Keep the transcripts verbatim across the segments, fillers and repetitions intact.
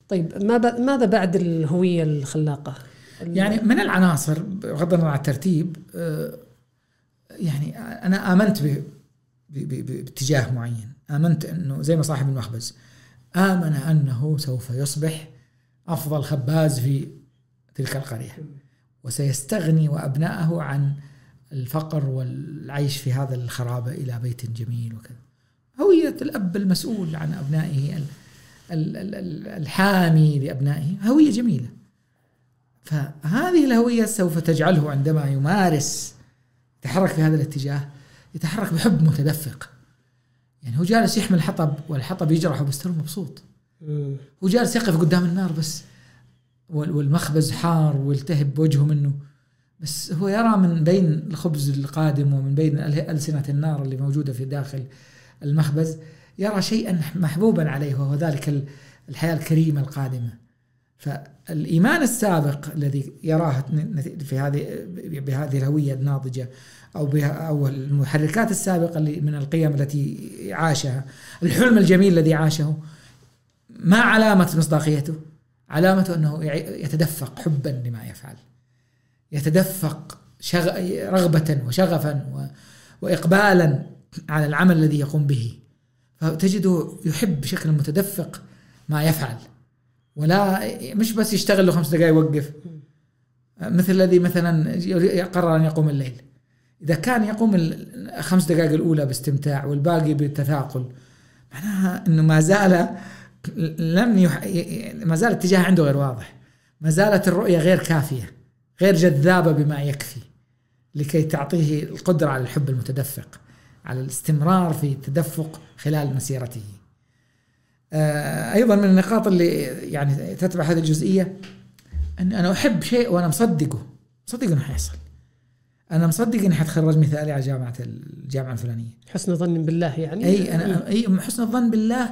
طيب ماذا بعد الهوية الخلاقة؟ يعني من العناصر بغض النظر عن الترتيب، يعني أنا آمنت باتجاه معين، آمنت أنه زي ما صاحب المخبز آمن أنه سوف يصبح أفضل خباز في تلك القرية، وسيستغني وأبنائه عن الفقر والعيش في هذا الخرابة إلى بيت جميل وكذا. هوية الأب المسؤول عن أبنائه الحامي لأبنائه هوية جميلة. فهذه الهوية سوف تجعله عندما يمارس يتحرك في هذا الاتجاه يتحرك بحب متدفق. يعني هو جالس يحمل حطب والحطب يجرحه بس ترى مبسوط. هو جالس يقف قدام النار بس والمخبز حار والتهب بوجهه منه، بس هو يرى من بين الخبز القادم ومن بين ألسنة النار اللي موجودة في داخل المخبز يرى شيئا محبوبا عليه، وهو ذلك الحياة الكريمة القادمة. فالإيمان السابق الذي يراه في هذه بهذه الهوية الناضجة أو أو المحركات السابقة اللي من القيم التي عاشها، الحلم الجميل الذي عاشه، ما علامة مصداقيته؟ علامته أنه يتدفق حبا لما يفعل، يتدفق شغ... رغبة وشغفا وإقبالا على العمل الذي يقوم به، فتجده يحب بشكل متدفق ما يفعل، ولا مش بس يشتغل له خمس دقائق يوقف. مثل الذي مثلا يقرر أن يقوم الليل، إذا كان يقوم الخمس دقائق الأولى باستمتاع والباقي بالتثاقل، معناها أنه ما زال لم يح... ما زال الاتجاه عنده غير واضح، ما زالت الرؤية غير كافية، غير جذابة بما يكفي لكي تعطيه القدرة على الحب المتدفق، على الاستمرار في التدفق خلال مسيرته. آه أيضا من النقاط اللي يعني تتبع هذه الجزئية أن أنا أحب شيء وأنا مصدقه مصدق أنه حيحصل، أنا مصدق أني حتخرج مثالي على جامعة الجامعة الفلانية، حسن ظن بالله يعني. أي أنا أي حسن الظن بالله،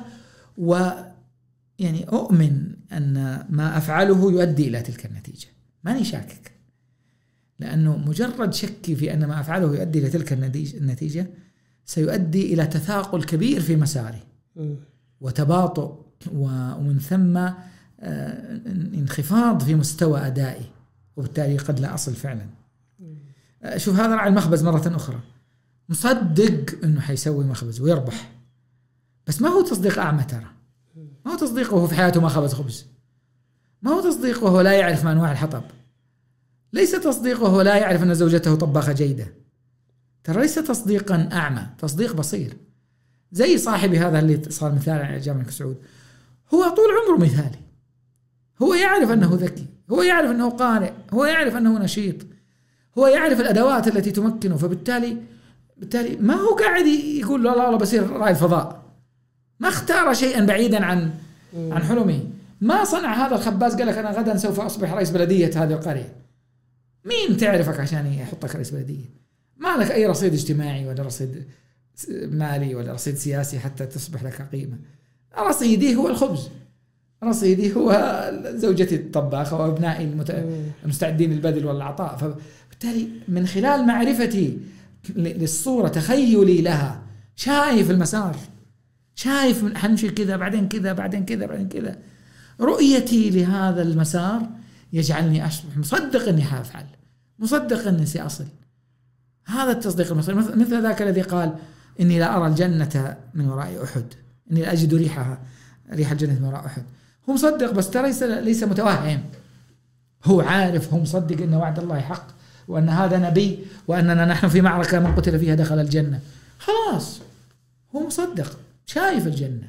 ويعني أؤمن أن ما أفعله يؤدي إلى تلك النتيجة، ماني شاكك، لأنه مجرد شكي في أن ما أفعله يؤدي إلى تلك النتيجة سيؤدي إلى تثاقل كبير في مساري وتباطؤ، ومن ثم انخفاض في مستوى أدائي، وبالتالي قد لا أصل فعلا. شوف هذا راعي المخبز مرة أخرى مصدق أنه حيسوي مخبز ويربح، بس ما هو تصديق أعمى، ترى ما هو تصديق وهو في حياته ما خبز خبز، ما هو تصديق وهو لا يعرف ما أنواع الحطب، ليس تصديق وهو لا يعرف أن زوجته طباخة جيدة، ترى ليس تصديقا أعمى، تصديق بصير. زي صاحبي هذا اللي صار مثال على جامعة سعود، هو طول عمره مثالي، هو يعرف أنه ذكي، هو يعرف أنه قارئ، هو يعرف أنه نشيط، هو يعرف الأدوات التي تمكنه، فبالتالي بالتالي ما هو قاعد يقول لا لا لا بصير رائد فضاء، ما اختار شيئا بعيدا عن عن حلمه، ما صنع هذا الخباز قال لك أنا غدا سوف أصبح رئيس بلدية هذه القرية. مين تعرفك عشان يحطك رئيس بلدية؟ ما لك أي رصيد اجتماعي ولا رصيد مالي ولا رصيد سياسي حتى تصبح لك قيمة. رصيدي هو الخبز، رصيدي هو زوجتي الطباخة وأبنائي المستعدين للبذل والعطاء. فبالتالي من خلال معرفتي للصورة، تخيلي لها، شايف المسار، شايف حنمشي كذا بعدين كذا بعدين كذا بعدين كذا، رؤيتي لهذا المسار يجعلني أصبح مصدق أني حافعل، مصدق أني سأصل. هذا التصديق المصري، مثل ذاك الذي قال إني لا أرى الجنة من وراء أحد، إني لا أجد ريحها ريح الجنة من وراء أحد. هو مصدق بس ترى ليس, ليس متوهم، هو عارف، هو مصدق أن وعد الله حق، وأن هذا نبي، وأننا نحن في معركة من قتل فيها دخل الجنة. خلاص هو مصدق، شايف الجنة.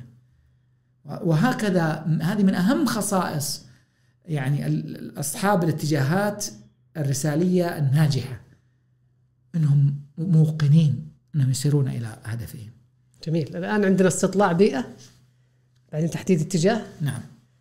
وهكذا هذه من أهم خصائص يعني أصحاب الاتجاهات الرسالية الناجحة، أنهم موقنين أنهم يسيرون إلى هدفهم. جميل. الآن عندنا استطلاع بيئة، بعدين تحديد اتجاه. نعم.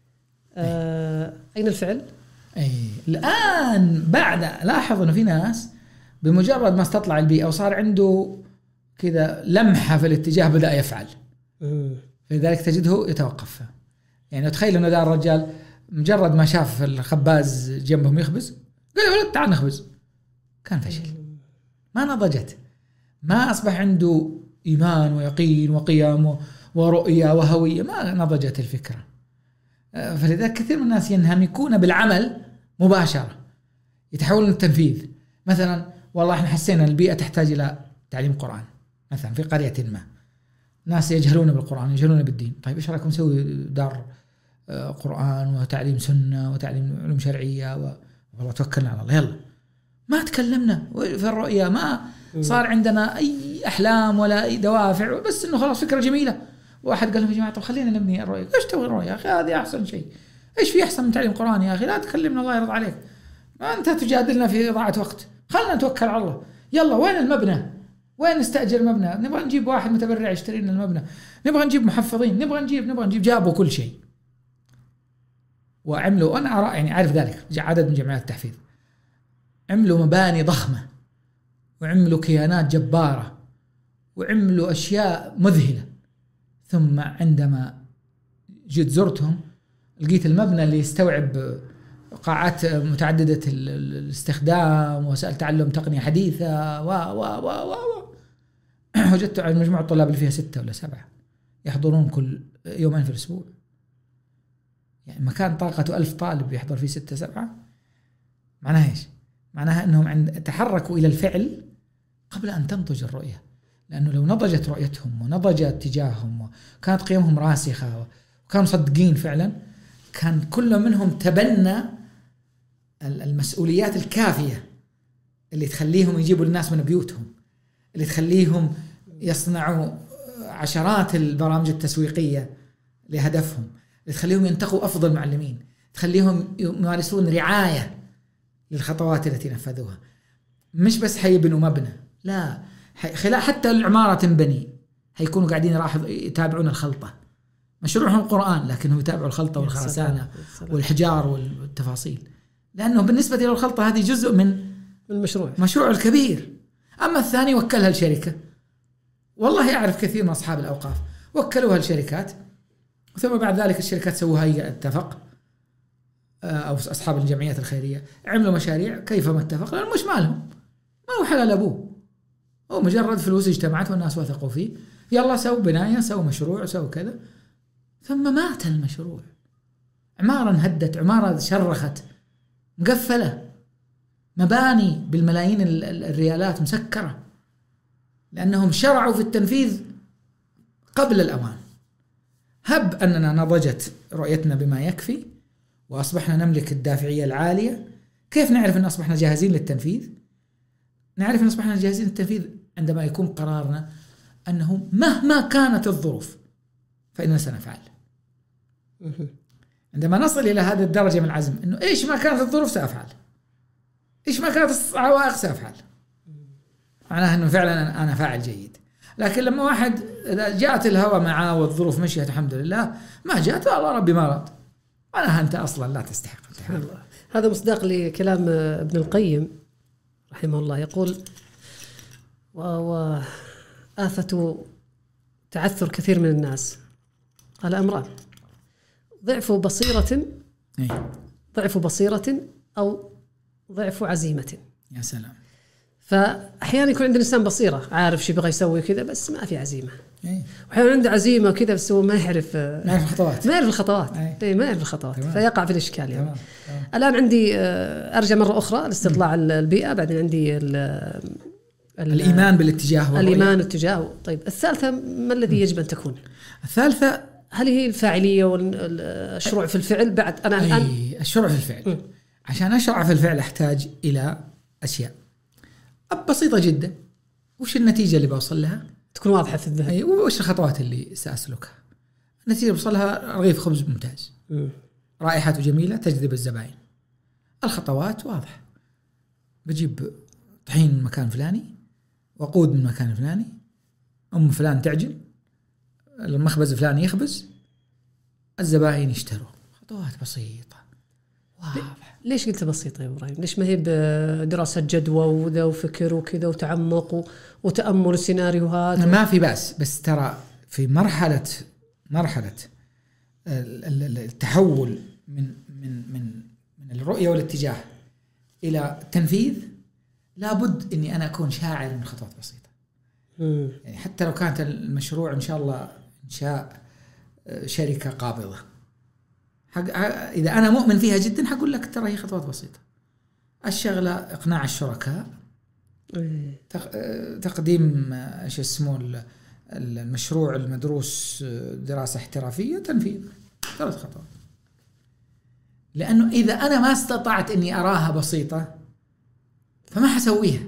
آه أين الفعل؟ أي الآن بعد لاحظ أنه في ناس بمجرد ما استطلع البيئة وصار عنده كذا لمحة في الاتجاه بدأ يفعل. لذلك تجده يتوقف. يعني تخيل أنه ذا الرجال مجرد ما شاف الخباز جنبهم يخبز قال له تعال نخبز، كان فشل، ما نضجت، ما أصبح عنده إيمان ويقين وقيام ورؤية وهوية، ما نضجت الفكرة. فلذلك كثير من الناس ينهمكون بالعمل مباشرة، يتحولون للتنفيذ. مثلا والله احنا حسينا البيئة تحتاج إلى تعليم قرآن مثلا في قرية ما، ناس يجهلون بالقرآن يجهلون بالدين، طيب إيش رأيكم نسوي دار قرآن وتعليم سنة وتعليم علوم شرعية و... والله توكلنا على الله، يلا ما تكلمنا في الرؤية، ما صار عندنا أي أحلام ولا أي دوافع، بس إنه خلاص فكرة جميلة. واحد قال لهم يا جماعة طب خلينا نبني الرؤية. إيش تبغى الرؤية يا أخي؟ هذه أحسن شيء. إيش في أحسن من تعليم قرآن يا أخي؟ لا تكلمنا الله يرضى عليك، ما أنت تجادلنا في إضاعة وقت، خلنا نتوكل على الله. يلا وين المبنى؟ وين نستأجر مبنى؟ نبغى نجيب واحد متبرع يشتري لنا المبنى، نبغى نجيب محفظين، نبغى نجيب نبغى نجيب جابوا كل شيء وعملوا. أنا أرى يعني عارف ذلك عدد من جمعيات التحفيظ عملوا مباني ضخمة وعملوا كيانات جبارة وعملوا أشياء مذهلة، ثم عندما جيت زرتهم لقيت المبنى اللي يستوعب قاعات متعددة الاستخدام وسائل تعلم تقنية حديثة و و و و و وجدت على مجموعة الطلاب اللي فيها ستة ولا سبعة يحضرون كل يومين في الأسبوع، يعني مكان طاقته ألف طالب يحضر فيه ستة سبعة. معناها إيش؟ معناها أنهم عند تحركوا إلى الفعل قبل أن تنضج الرؤية، لأنه لو نضجت رؤيتهم ونضج اتجاههم وكانت قيمهم راسخة وكانوا صدقين فعلا، كان كل منهم تبنى المسؤوليات الكافية اللي تخليهم يجيبوا الناس من بيوتهم، اللي تخليهم يصنعوا عشرات البرامج التسويقية لهدفهم، اللي تخليهم ينتقوا أفضل معلمين، تخليهم يمارسون رعاية للخطوات التي نفذوها. مش بس حيبنوا مبنى، لا، خلال حتى العمارة تنبني هيكونوا قاعدين يلاحظوا يتابعون الخلطة. مشروعهم القرآن لكنهم يتابعوا الخلطة والخرسانة والحجار والتفاصيل، لأنه بالنسبة إلى الخلطة هذه جزء من المشروع مشروع الكبير. أما الثاني وكلها الشركة، والله أعرف كثير من أصحاب الأوقاف وكلوها الشركات، ثم بعد ذلك الشركات سووها هي اتفق أو أصحاب الجمعيات الخيرية عملوا مشاريع كيفما اتفق، لأنه مش مالهم، ما هو حلال أبوه، هو مجرد فلوس اجتمعت والناس وثقوا فيه، يلا سووا بناية سووا مشروع سووا كذا، ثم مات المشروع. عمارة انهدت، عمارة شرخت مقفلة، مباني بالملايين الريالات مسكرة، لأنهم شرعوا في التنفيذ قبل الأوان. هب أننا نضجت رؤيتنا بما يكفي وأصبحنا نملك الدافعية العالية. كيف نعرف أن أصبحنا جاهزين للتنفيذ؟ نعرف أن أصبحنا جاهزين للتنفيذ عندما يكون قرارنا أنه مهما كانت الظروف فإننا سنفعل. عندما نصل إلى هذه الدرجة من العزم أنه إيش ما كانت الظروف سأفعل، إيش ما كانت العوائق سأفعل، معناها أنه فعلا أنا فاعل جيد. لكن لما واحد إذا جاءت الهوى معاه والظروف مشيت الحمد لله، ما جاءت والله ربي ما رد، معناها أنت أصلا لا تستحق التحرك. هذا مصداق لكلام ابن القيم رحمه الله، يقول وآفة تعثر كثير من الناس قال أمران: ضعف بصيرة ضعف بصيرة أو ضعف عزيمة. يا سلام. فأحيانا يكون عند الإنسان بصيرة عارف شو بغى يسوي كذا بس ما في عزيمة، أي. وأحيانا عنده عزيمة وكذا بس هو ما يعرف ما يعرف الخطوات ما يعرف الخطوات أي. ما يعرف الخطوات تمام. فيقع في الإشكال يعني. تمام. تمام. الآن عندي أرجع مرة أخرى لاستطلاع البيئة، بعدين عندي ال ال الإيمان بالاتجاه والرؤية. الإيمان والاتجاه. طيب الثالثة ما الذي يجب أن تكون؟ الثالثة هل هي الفاعلية والشروع في الفعل؟ بعد أنا الآن الآن الشروع في الفعل. م. عشان أشرع في الفعل أحتاج إلى أشياء بسيطة جدا. وش النتيجة اللي بوصل لها؟ تكون واضحة في الذهن. أي. وش الخطوات اللي سأسلكها؟ النتيجة اللي بوصل لها رغيف خبز ممتاز، م. رائحته جميلة تجذب الزبائن. الخطوات واضحة، بجيب طحين من مكان فلاني، وقود من مكان فلاني، أم فلان تعجن، المخبز فلان يخبز، الزبائن يشتروا. خطوات بسيطة واضحة. ليش قلت بسيطة يا إبراهيم؟ ليش ما هي بدراسة جدوى وذا وفكر وكذا وتعمق وتأمل سيناريوهات؟ ما في بأس، بس ترى في مرحلة مرحلة التحول من من من من الرؤية والاتجاه إلى التنفيذ لابد إني أنا أكون شاعر من خطوات بسيطة. مم. يعني حتى لو كانت المشروع إن شاء الله إنشاء شركة قابضة، حق إذا أنا مؤمن فيها جدا حقول لك ترى هي خطوات بسيطة. الشغلة إقناع الشركاء، تقديم إيش اسمه المشروع المدروس دراسة احترافية، تنفيذ، ثلاث خطوات. لأنه إذا أنا ما استطعت إني أراها بسيطة فما حسويها.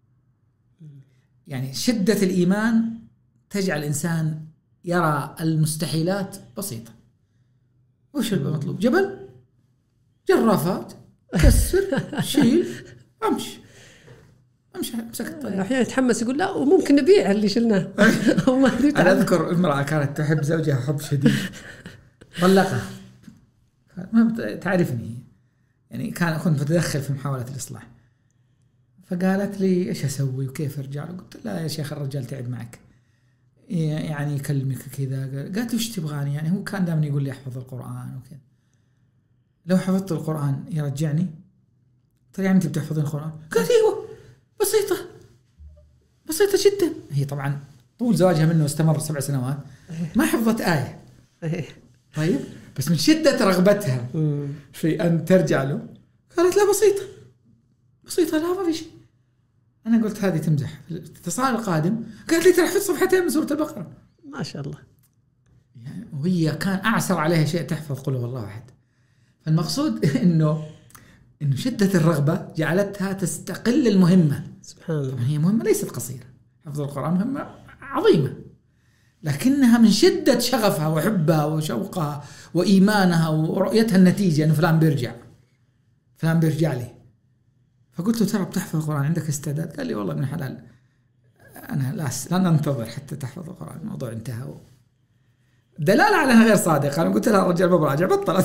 يعني شدة الإيمان تجعل الإنسان يرى المستحيلات بسيطة. وش المطلوب؟ جبل، جرافات، كسر، شيل، أمشي أمشي مسك الطريق. أحيانا يتحمس يقول لا وممكن نبيع اللي شلناه. أنا أذكر امرأة كانت تحب زوجها حب شديد، طلقها، ما تعرفني يعني، كان كنت بتدخل في محاولة الإصلاح، فقالت لي إيش أسوي وكيف أرجع له؟ قلت لا يا شيخ الرجال تعب معك، يعني يكلمك كذا. قالت وش تبغاني؟ يعني هو كان دائما يقول لي أحفظ القرآن وكذا، لو حفظت القرآن يرجعني. طيب يعني أنت بتحفظين القرآن؟ قالت ايوه بسيطة بسيطة جدا. هي طبعا طول زواجها منه استمر سبع سنوات ما حفظت آية. طيب بس من شدة رغبتها في أن ترجع له قالت لا بسيطة بسيطة، لا ما في شيء. أنا قلت هذه تمزح. الاتصال القادم قالت لي ترى حفظت صفحتين من سورة البقرة. ما شاء الله. يعني وهي كان أعسر عليها شيء تحفظ قل هو الله أحد. فالمقصود إنه إنه شدة الرغبة جعلتها تستقل المهمة. سبحان الله. طبعا هي مهمة ليست قصيرة، حفظ القرآن مهمة عظيمة، لكنها من شدة شغفها وحبها وشوقها وإيمانها ورؤيتها النتيجة إنه فلان بيرجع فلان بيرجع لي. فقلت له ترى بتحفظ القرآن عندك استعداد؟ قال لي والله ابن حلال أنا لا لن أنتظر حتى تحفظ القرآن، الموضوع انتهى. دلالة على أنها غير صادقة. أنا قلت لها الرجال ببراجع بطلت.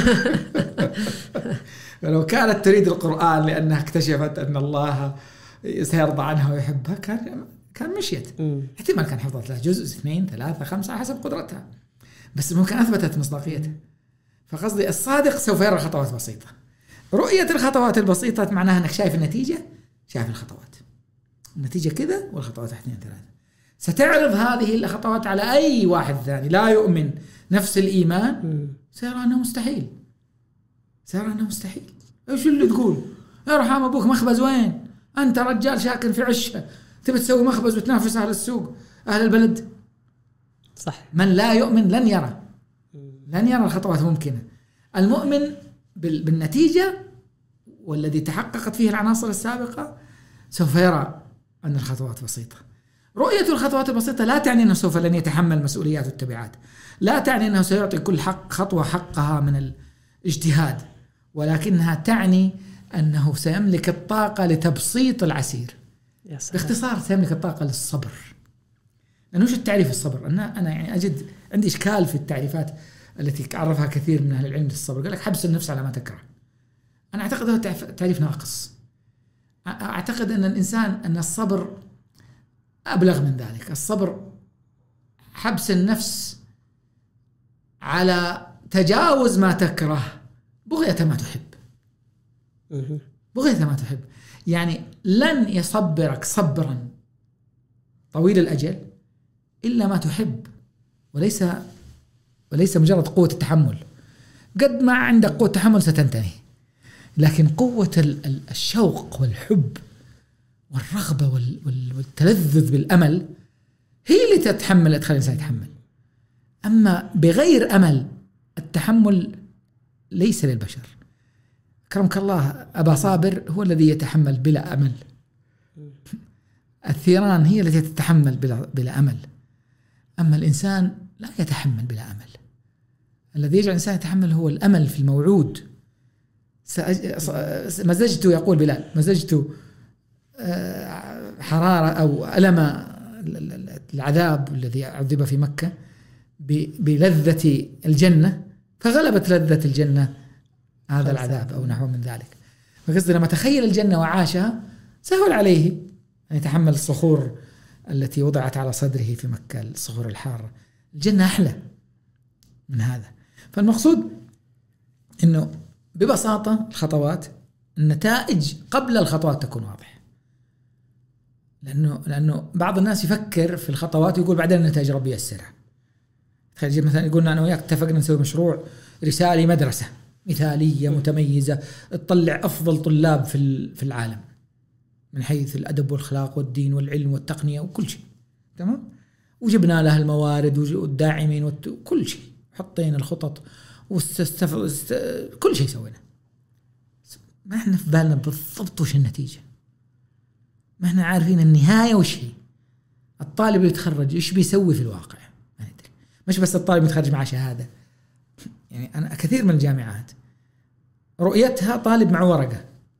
لو كانت تريد القرآن لأنها اكتشفت أن الله سيرضى عنها ويحبها كان كان مشيت. احتمال كان حفظت لها جزء اثنين ثلاثة خمسة حسب قدرتها، بس ممكن أثبتت مصداقيتها. فقصدي الصادق سوف يرى خطوات بسيطة. رؤية الخطوات البسيطة معناها أنك شايف النتيجة، شايف الخطوات، النتيجة كذا والخطوات اثنين ثلاثة. ستعرض هذه الخطوات على أي واحد ثاني لا يؤمن نفس الإيمان، سيرى أنه مستحيل، سيرى أنه مستحيل. إيش اللي تقول؟ يا رحام أبوك مخبز وين؟ أنت رجال ساكن في عشة تبي تسوي مخبز وتنافس أهل السوق أهل البلد؟ صح. من لا يؤمن لن يرى لن يرى الخطوات ممكنة. المؤمن بالنتيجة والذي تحققت فيه العناصر السابقة سوف يرى أن الخطوات بسيطة. رؤية الخطوات البسيطة لا تعني أنه سوف لن يتحمل مسؤوليات والتبعات، لا تعني أنه سيعطي كل حق خطوة حقها من الاجتهاد، ولكنها تعني أنه سيملك الطاقة لتبسيط العسير. باختصار سيملك الطاقة للصبر. لأنه وش التعريف الصبر؟ أنا أنا يعني أجد عندي إشكال في التعريفات التي عرفها كثير من أهل العلم للصبر. قال لك حبس النفس على ما تكره. أنا أعتقد هذا تعريف ناقص. أعتقد أن الإنسان أن الصبر أبلغ من ذلك. الصبر حبس النفس على تجاوز ما تكره بغية ما تحب. بغية ما تحب يعني لن يصبرك صبرا طويل الأجل إلا ما تحب، وليس وليس مجرد قوة التحمل. قد ما عندك قوة تحمل ستنتهي، لكن قوة الشوق والحب والرغبة والتلذذ بالأمل هي اللي تتحمل تخلي الإنسان يتحمل. أما بغير أمل التحمل ليس للبشر. كرمك الله أبا صابر هو الذي يتحمل بلا أمل. الثيران هي التي تتحمل بلا, بلا أمل. أما الإنسان لا يتحمل بلا أمل. الذي يجعل الإنسان يتحمل هو الأمل في الموعود. مزجت يقول بلال مزجت حرارة أو ألم العذاب الذي عذب في مكة بلذة الجنة فغلبت لذة الجنة هذا العذاب أو نحو من ذلك. فقصد لما تخيل الجنة وعاشها سهل عليه أن يتحمل الصخور التي وضعت على صدره في مكة، الصخور الحارة. الجنة أحلى من هذا. فالمقصود إنه ببساطة الخطوات النتائج قبل الخطوات تكون واضحة. لأنه لأنه بعض الناس يفكر في الخطوات ويقول بعدين النتائج ربي يسرها. خلينا مثلا يقولنا أنا وياك اتفقنا نسوي مشروع رسالي مدرسة مثالية متميزة تطلع أفضل طلاب في في العالم من حيث الأدب والأخلاق والدين والعلم والتقنية وكل شيء، تمام؟ وجبنا لها الموارد والداعمين وكل شيء، حطينا الخطط واستف... است... كل شيء سوينا. ما احنا في بالنا بالضبط وش النتيجة، ما احنا عارفين النهاية وش هي. الطالب اللي يتخرج ايش بيسوي في الواقع ما ندري، مش بس الطالب يتخرج مع شهادة. يعني أنا كثير من الجامعات رؤيتها طالب مع ورقة،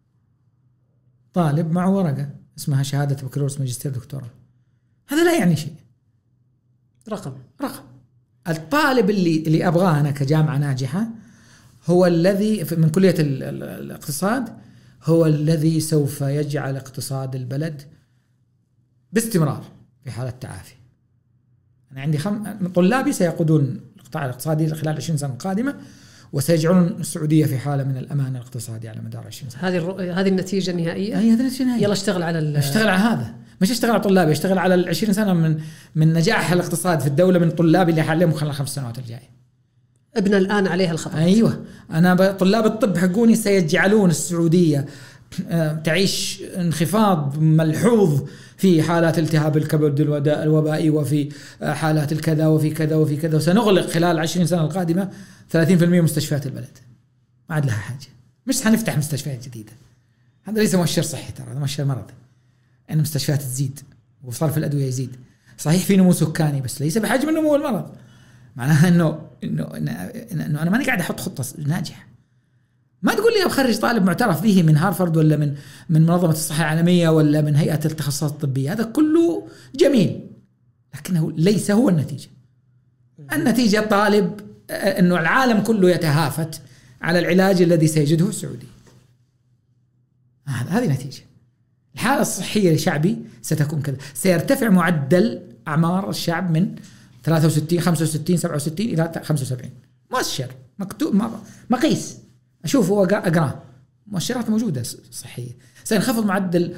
طالب مع ورقة اسمها شهادة بكالوريوس ماجستير دكتوراه، هذا لا يعني شيء، رقم رقم. الطالب اللي اللي أبغاه أنا كجامعة ناجحة هو الذي من كلية الاقتصاد، هو الذي سوف يجعل اقتصاد البلد باستمرار في حالة تعافي. أنا عندي خم... طلابي سيقودون القطاع الاقتصادي خلال عشرين سنة القادمة، وسيجعلون السعودية في حالة من الأمان الاقتصادي على مدار عشرين سنة. هذه الرؤية، هذه النتيجة النهائية. هي هذه النتيجة النهائية. يلا اشتغل على ال... اشتغل على هذا، مش اشتغل على طلابي، اشتغل على العشرين سنة من من نجاح الاقتصاد في الدولة من طلابي اللي حالهم خلال خمس سنوات الجاية. ابنى الآن عليها الخطوات. أيوة، أنا طلاب الطب حقوني سيجعلون السعودية تعيش انخفاض ملحوظ في حالات التهاب الكبد الوبائي وفي حالات الكذا وفي كذا وفي كذا، وسنغلق خلال عشرين سنة القادمة ثلاثين بالمئة مستشفيات البلد، ما عاد لها حاجة. مش هنفتح مستشفيات جديدة، هذا ليس مؤشر صحي، ترى هذا مؤشر مرض. أن المستشفيات تزيد وصرف الأدوية يزيد، صحيح في نمو سكاني بس ليس بحجم نمو المرض. معناها إنه إنه إنه أنا ماني قاعد أحط خطة ناجحة. ما تقول لي أخرج طالب معترف به من هارفارد ولا من من منظمة الصحة العالمية ولا من هيئة التخصصات الطبية، هذا كله جميل لكنه ليس هو النتيجة. النتيجة طالب إنه العالم كله يتهافت على العلاج الذي سيجده السعودي، هذه نتيجة. الحالة الصحية لشعبي ستكون كذا، سيرتفع معدل أعمار الشعب من ثلاثة وستين خمسة وستين سبعة وستين إلى خمسة وسبعين، مؤشر مكتوب مقيس أشوفه وأقرأ، مؤشرات موجودة صحية. سينخفض معدل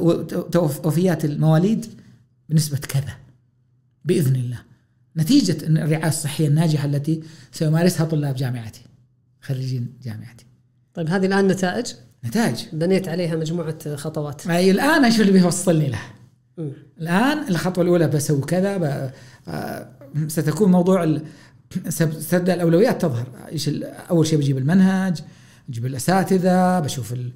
وفيات المواليد بنسبة كذا بإذن الله، نتيجة أن الرعاية الصحية الناجحة التي سيمارسها طلاب جامعتي خريجين جامعتي. طيب هذه الآن نتائج نتائج بنيت عليها مجموعة خطوات. أي الآن إيش اللي بيوصلني له؟ م. الآن الخطوة الأولى بسوي كذا ب... ستكون موضوع ال... ستبدأ الأولويات تظهر. إيش أول شيء بجيب المنهج، بجيب الأساتذة، بشوف ال...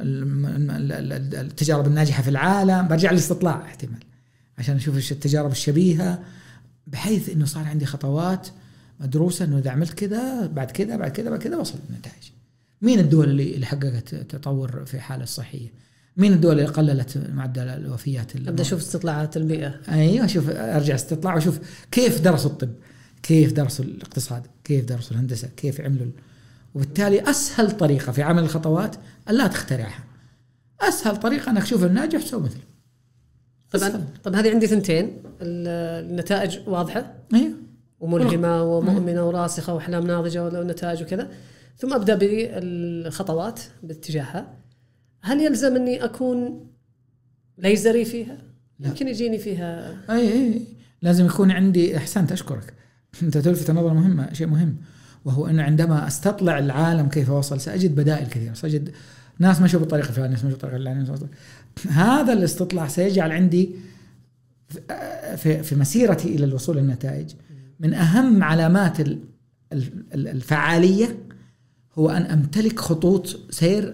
التجارب الناجحة في العالم، برجع للاستطلاع احتمال عشان أشوف التجارب الشبيهة، بحيث إنه صار عندي خطوات مدروسة إنه إذا عملت كذا بعد كذا بعد كذا بعد كذا وصلت النتائج. مين الدول اللي اللي حققت تطور في حالة الصحية؟ مين الدول اللي قللت معدل الوفيات؟ أبدأ أشوف استطلاعات البيئة. أيوة، أشوف أرجع استطلاع وأشوف كيف درسوا الطب، كيف درسوا الاقتصاد، كيف درسوا الهندسة، كيف عملوا. وبالتالي أسهل طريقة في عمل الخطوات ألا تخترعها، أسهل طريقة أنك تشوف الناجح سوي مثله. طبعا طب هذه عندي ثنتين، النتائج واضحة أيوة وملهمة ومؤمنة وراسخة وأحلام ناضجة والنتائج وكذا، ثم أبدأ بالخطوات باتجاهها. هل يلزم أني أكون ليزري فيها؟ لا. يمكن يجيني فيها أي أي لازم يكون عندي. أحسنت، أشكرك، أنت تلفت النظر مهمة، شيء مهم، وهو أنه عندما أستطلع العالم كيف وصل سأجد بدائل كثيرة، سأجد ناس مشوا بالطريقة الفلانية، ناس مشوا بالطريقة الفلانية. هذا الاستطلاع سيجعل عندي في في مسيرتي إلى الوصول للنتائج من أهم علامات الفعالية هو أن أمتلك خطوط سير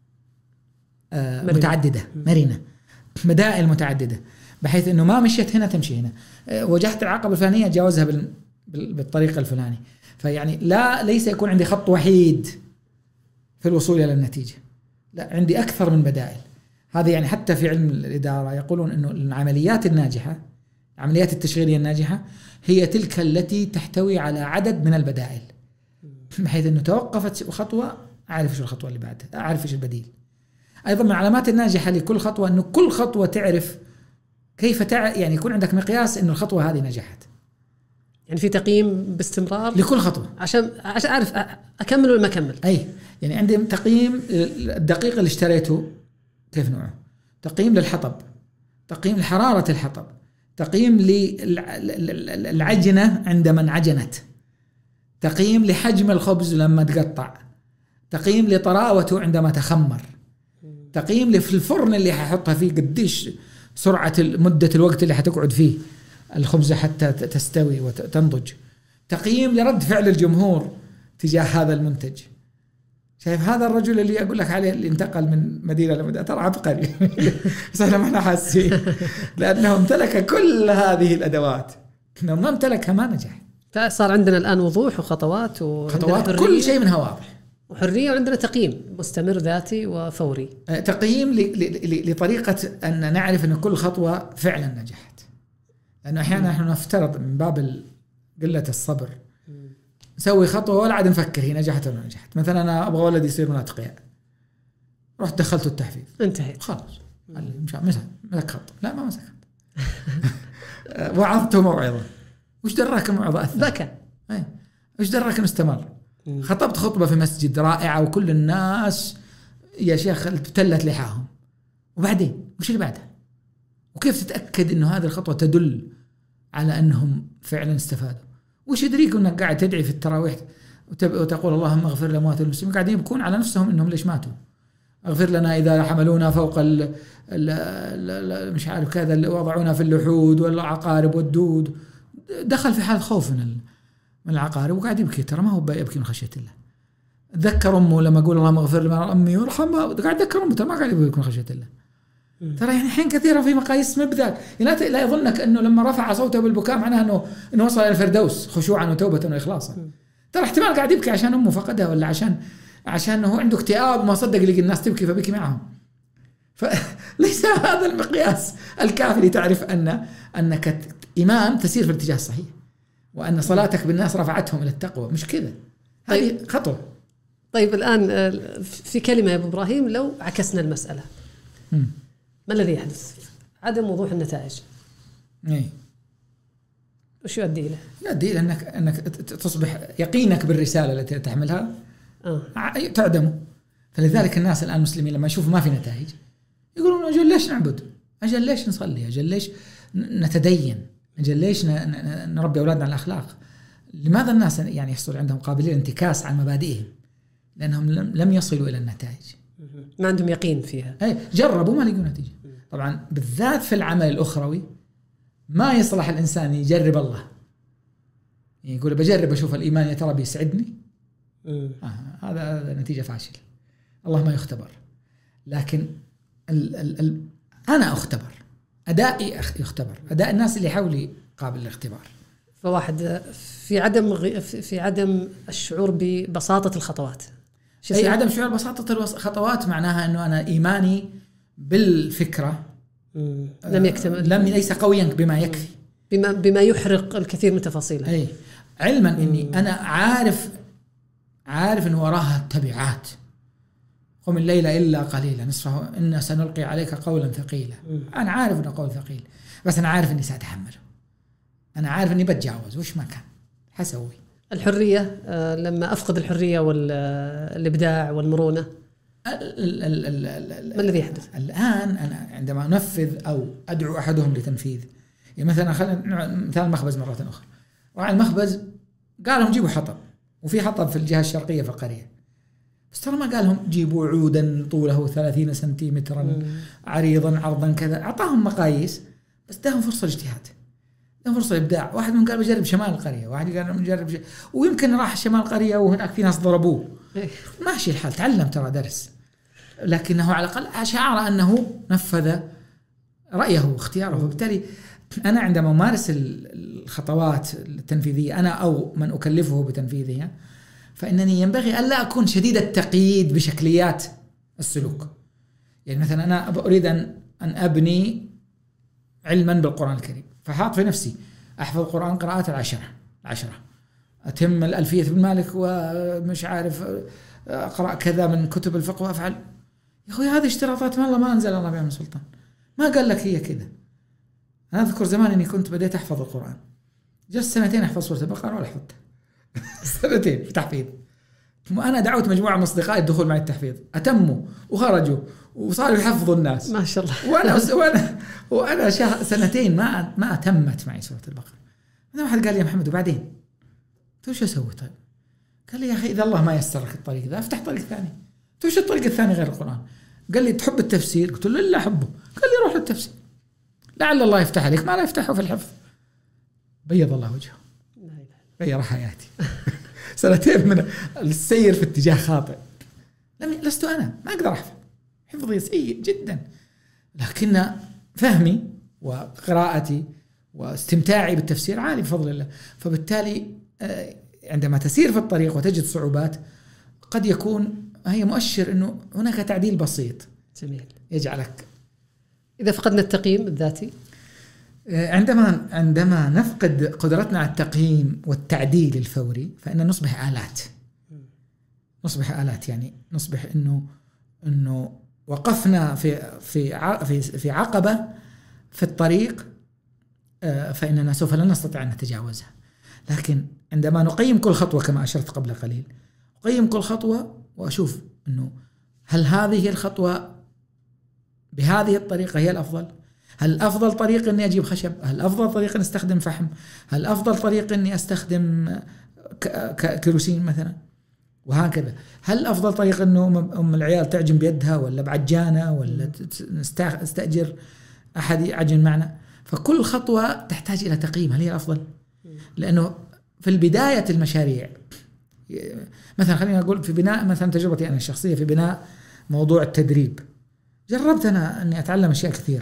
متعددة مرنة، بدائل متعددة، بحيث أنه ما مشيت هنا تمشي هنا، واجهت العقبة الفلانية جاوزها بالطريقة الفلانية. فيعني لا ليس يكون عندي خط وحيد في الوصول إلى النتيجة، لا عندي أكثر من بدائل. هذا يعني حتى في علم الإدارة يقولون أنه العمليات الناجحة، العمليات التشغيلية الناجحة هي تلك التي تحتوي على عدد من البدائل، بحيث أنه توقفت خطوة أعرف إيش الخطوة اللي بعدها، أعرف إيش البديل. أيضا من العلامات الناجحة لكل خطوة أنه كل خطوة تعرف كيف تع... يعني يكون عندك مقياس أنه الخطوة هذه نجحت. يعني في تقييم باستمرار لكل خطوة عشان عشان أعرف أكمل ولا ما أكمل. أي يعني عندي تقييم الدقيق اللي اشتريته كيف نوعه، تقييم للحطب، تقييم لحرارة الحطب، تقييم للعجنة عندما انعجنت، تقييم لحجم الخبز لما تقطع، تقييم لطراوته عندما تخمر، تقييم لفي الفرن اللي ححطها فيه قديش سرعة مدة الوقت اللي حتقعد فيه الخبزة حتى تستوي وتنضج، تقييم لرد فعل الجمهور تجاه هذا المنتج. شايف هذا الرجل اللي أقول لك عليه اللي انتقل من مدينة لمدينة ترى عبقري بس احنا ما احنا حاسين لأنه امتلك كل هذه الأدوات، لو ما امتلكها ما نجح. فصار عندنا الآن وضوح وخطوات وخطوات كل شيء منها واضح وحرية، وعندنا تقييم مستمر ذاتي وفوري. تقييم لطريقة أن نعرف أن كل خطوة فعلا نجحت، لأنه أحيانا نحن نفترض من باب قلة الصبر نسوي خطوة ولا عاد نفكر هي نجحت ولا نجحت. مثلا أنا أبغى ولدي يصير مناطق قياء، رحت دخلته التحفيظ انتهيت خلاص مش مسك خط، لا ما مسك خط وعظته موعظة، وش دراك الموعظة أثر؟ ذكى. وش دراك استمر؟ خطبت خطبة في مسجد رائعة وكل الناس يا شيخ ابتلت لحاهم، وبعدين وش اللي بعدها؟ وكيف تتأكد إنه هذه الخطوة تدل على أنهم فعلا استفادوا؟ وش يدريك أنك قاعد تدعي في التراويح وتقول اللهم اغفر لأموات المسلمين، قاعدين يبكون على نفسهم إنهم ليش ماتوا، اغفر لنا إذا حملونا فوق ال ال مش عارف كذا اللي وضعونا في اللحود والعقارب والدود، دخل في حالة خوف من من العقارب وقاعد يبكي، ترى ما هو يبكي من خشية الله. تذكر أمه لما أقول اللهم اغفر لنا أمي وارحمها، قاعد تذكر أمه ترى ما قاعد يبكي من خشية الله. ترى يعني حين كثيرة في مقاييس مبذل، يعني لا يظنك أنه لما رفع صوته بالبكاء معناه أنه إنه وصل إلى الفردوس خشوعا وتوبة وإخلاصا. ترى احتمال قاعد يبكي عشان أمه فقدها، ولا عشان عشان هو عنده اكتئاب وما صدق لقي الناس تبكي فبكي معهم. فليس هذا المقياس الكافي لتعرف أن أنك إمام تسير في الاتجاه الصحيح، وأن صلاتك بالناس رفعتهم إلى التقوى، مش كذا. هذه خطوة. طيب الآن في كلمة يا أبو إبراهيم، لو عكسنا المسألة م. ما الذي يحدث؟ عدم وضوح النتائج. اي وش يؤدي له؟ يؤدي الى انك انك تصبح يقينك بالرساله التي تحملها آه. تعدم. فلذلك الناس الان المسلمين لما يشوفوا ما في نتائج يقولون اجل ليش نعبد؟ اجل ليش نصلي؟ اجل ليش نتدين؟ اجل ليش نربي اولادنا على الاخلاق؟ لماذا الناس يعني يحصل عندهم قابليه انتكاس عن مبادئهم؟ لانهم لم يصلوا الى النتائج، ما عندهم يقين فيها. أي جربوا ما لقوا نتيجة. طبعا بالذات في العمل الأخروي ما يصلح الإنسان يجرب الله، يعني يقول بجرب أشوف الإيمان يا ترى بيسعدني. آه هذا نتيجة فاشلة، الله ما يختبر. لكن ال ال ال أنا أختبر، أدائي يختبر، أداء الناس اللي حولي قابل للاختبار. فواحد في عدم في عدم الشعور ببساطة الخطوات. أي عدم شعور ببساطة الخطوات معناها أنه أنا إيماني بالفكرة مم. لم يكتمل، لم ليس قويا بما يكفي، بما بما يحرق الكثير من تفاصيلها. أي علما إني أنا عارف عارف إن وراها تبعات. قم الليل إلا قليلا نصفه إن سنلقي عليك قولا ثقيلا. مم. أنا عارف إنه قول ثقيل، بس أنا عارف إني سأتحمله، أنا عارف إني بتجاوز وش ما كان حسوي. الحرية آه لما أفقد الحرية والإبداع والمرونة ما الذي يحدث؟ الآن أنا عندما أنفذ أو أدعو أحدهم لتنفيذ، يعني مثلا خلينا مثال المخبز مرة أخرى، راعي المخبز قال لهم جيبوا حطب، وفي حطب في الجهة الشرقية في القرية، بس ترى ما قال لهم جيبوا عودا طوله ثلاثين سنتيمترا عريضا عرضا كذا، أعطاهم مقاييس بس داهم فرصة الاجتهاد، داهم فرصة الإبداع. واحد من قال بجرب شمال القرية، واحد قال بجرب ش... ويمكن راح شمال القرية وهناك في ناس ضربوه، ماشي الحال، تعلم ترى درس، لكنه على الأقل شعر أنه نفذ رأيه واختياره. وبالتالي أنا عندما أمارس الخطوات التنفيذية أنا أو من أكلفه بتنفيذها، فإنني ينبغي ألا أكون شديد التقييد بشكليات السلوك. يعني مثلا أنا أريد أن أن أبني علما بالقرآن الكريم، فحاط في نفسي أحفظ القرآن قراءات العشرة العشرة أتم الألفية بن مالك ومش عارف أقرأ كذا من كتب الفقه وأفعل. يا أخوي هذه اشتراطات ما الله ما أنزل الله بها من سلطان، ما قال لك هي كذا. أنا أذكر زمان أني كنت بديت أحفظ القرآن، جلست سنتين أحفظ سورة البقرة ولا حفظتها سنتين في تحفيظ. وأنا دعوت مجموعة من أصدقائي الدخول معي التحفيظ، أتموا وخرجوا وصاروا يحفظوا الناس ما شاء الله. وأنا وأنا وأنا شهر سنتين ما ما أتمت معي سورة البقرة. أنا واحد قال لي يا محمد وبعدين تو شو أسوي؟ طيب قال لي يا أخي إذا الله ما يسرك الطريق ذا افتح طريق ثاني. تو شو الطريق الثاني غير القرآن؟ قال لي تحب التفسير؟ قلت له لا أحبه. قال لي روح للتفسير لعل الله يفتح عليك ما لا يفتحه في الحفظ. بيض الله وجهه غير حياتي. سنتين من السير في اتجاه خاطئ. لم لست أنا ما أقدر أحفظ، حفظي سيء جدا، لكن فهمي وقراءتي واستمتاعي بالتفسير عالي بفضل الله. فبالتالي عندما تسير في الطريق وتجد صعوبات قد يكون هي مؤشر أنه هناك تعديل بسيط جميل يجعلك. إذا فقدنا التقييم الذاتي، عندما عندما نفقد قدرتنا على التقييم والتعديل الفوري فإن نصبح آلات. نصبح آلات يعني نصبح إنه إنه وقفنا في في في في عقبة في الطريق فإننا سوف لا نستطيع أن نتجاوزها. لكن عندما نقيم كل خطوة كما أشرت قبل قليل، أقيم كل خطوة وأشوف إنه هل هذه الخطوة بهذه الطريقة هي الأفضل؟ هل أفضل طريق إني أجيب خشب؟ هل أفضل طريق إني أستخدم فحم؟ هل أفضل طريق إني أستخدم كيروسين مثلا؟ وهكذا. هل أفضل طريق إنه أم العيال تعجن بيدها ولا بعجانة ولا نستأجر أحد يعجن معنا؟ فكل خطوة تحتاج إلى تقييم هل هي الأفضل؟ لأنه في البداية المشاريع مثلا خلينا نقول في بناء مثلا تجربتي أنا الشخصية في بناء موضوع التدريب، جربت أنا أني أتعلم أشياء كثيرة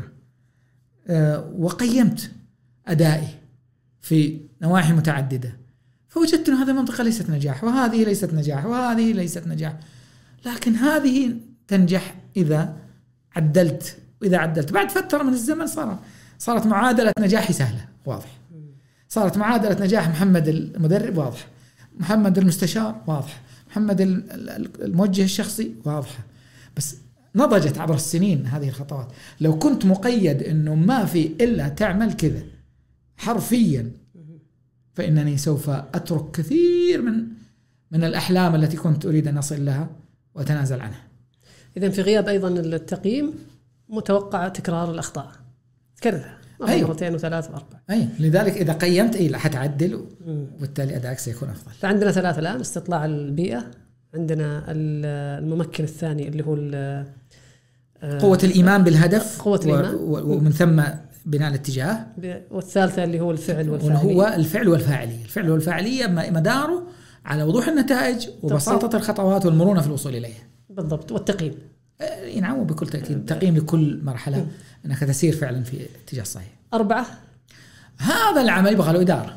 وقيمت أدائي في نواحي متعددة، فوجدت أن هذه المنطقة ليست نجاح وهذه ليست نجاح وهذه ليست نجاح. لكن هذه تنجح إذا عدلت، وإذا عدلت بعد فترة من الزمن صار صارت معادلة نجاحي سهلة واضح، صارت معادلة نجاح محمد المدرب واضح، محمد المستشار واضح، محمد الموجه الشخصي واضحة. بس نضجت عبر السنين هذه الخطوات. لو كنت مقيد إنه ما في إلا تعمل كذا حرفيا فإنني سوف أترك كثير من من الأحلام التي كنت أريد أن أصل لها وأتنازل عنها. إذن في غياب أيضا التقييم متوقع تكرار الأخطاء، تكررها أيوة. مرتين وثلاث وأربع. أي لذلك إذا قيمت إيه حتعدل وبالتالي أدائك سيكون أفضل. فعندنا ثلاثة الآن: استطلاع البيئة، عندنا الممكن الثاني اللي هو قوة الإيمان بالهدف، قوة الإيمان ومن ثم بناء الاتجاه، والثالثة اللي هو الفعل والفاعلية. هو الفعل والفاعلية. الفعل والفاعلية مداره على وضوح النتائج وبساطة الخطوات والمرونة في الوصول إليها. بالضبط. والتقييم ينعم بكل تأكيد التقييم لكل مرحلة أنك تسير فعلا في اتجاه صحيح. أربعة، هذا العمل يبغى له إدارة.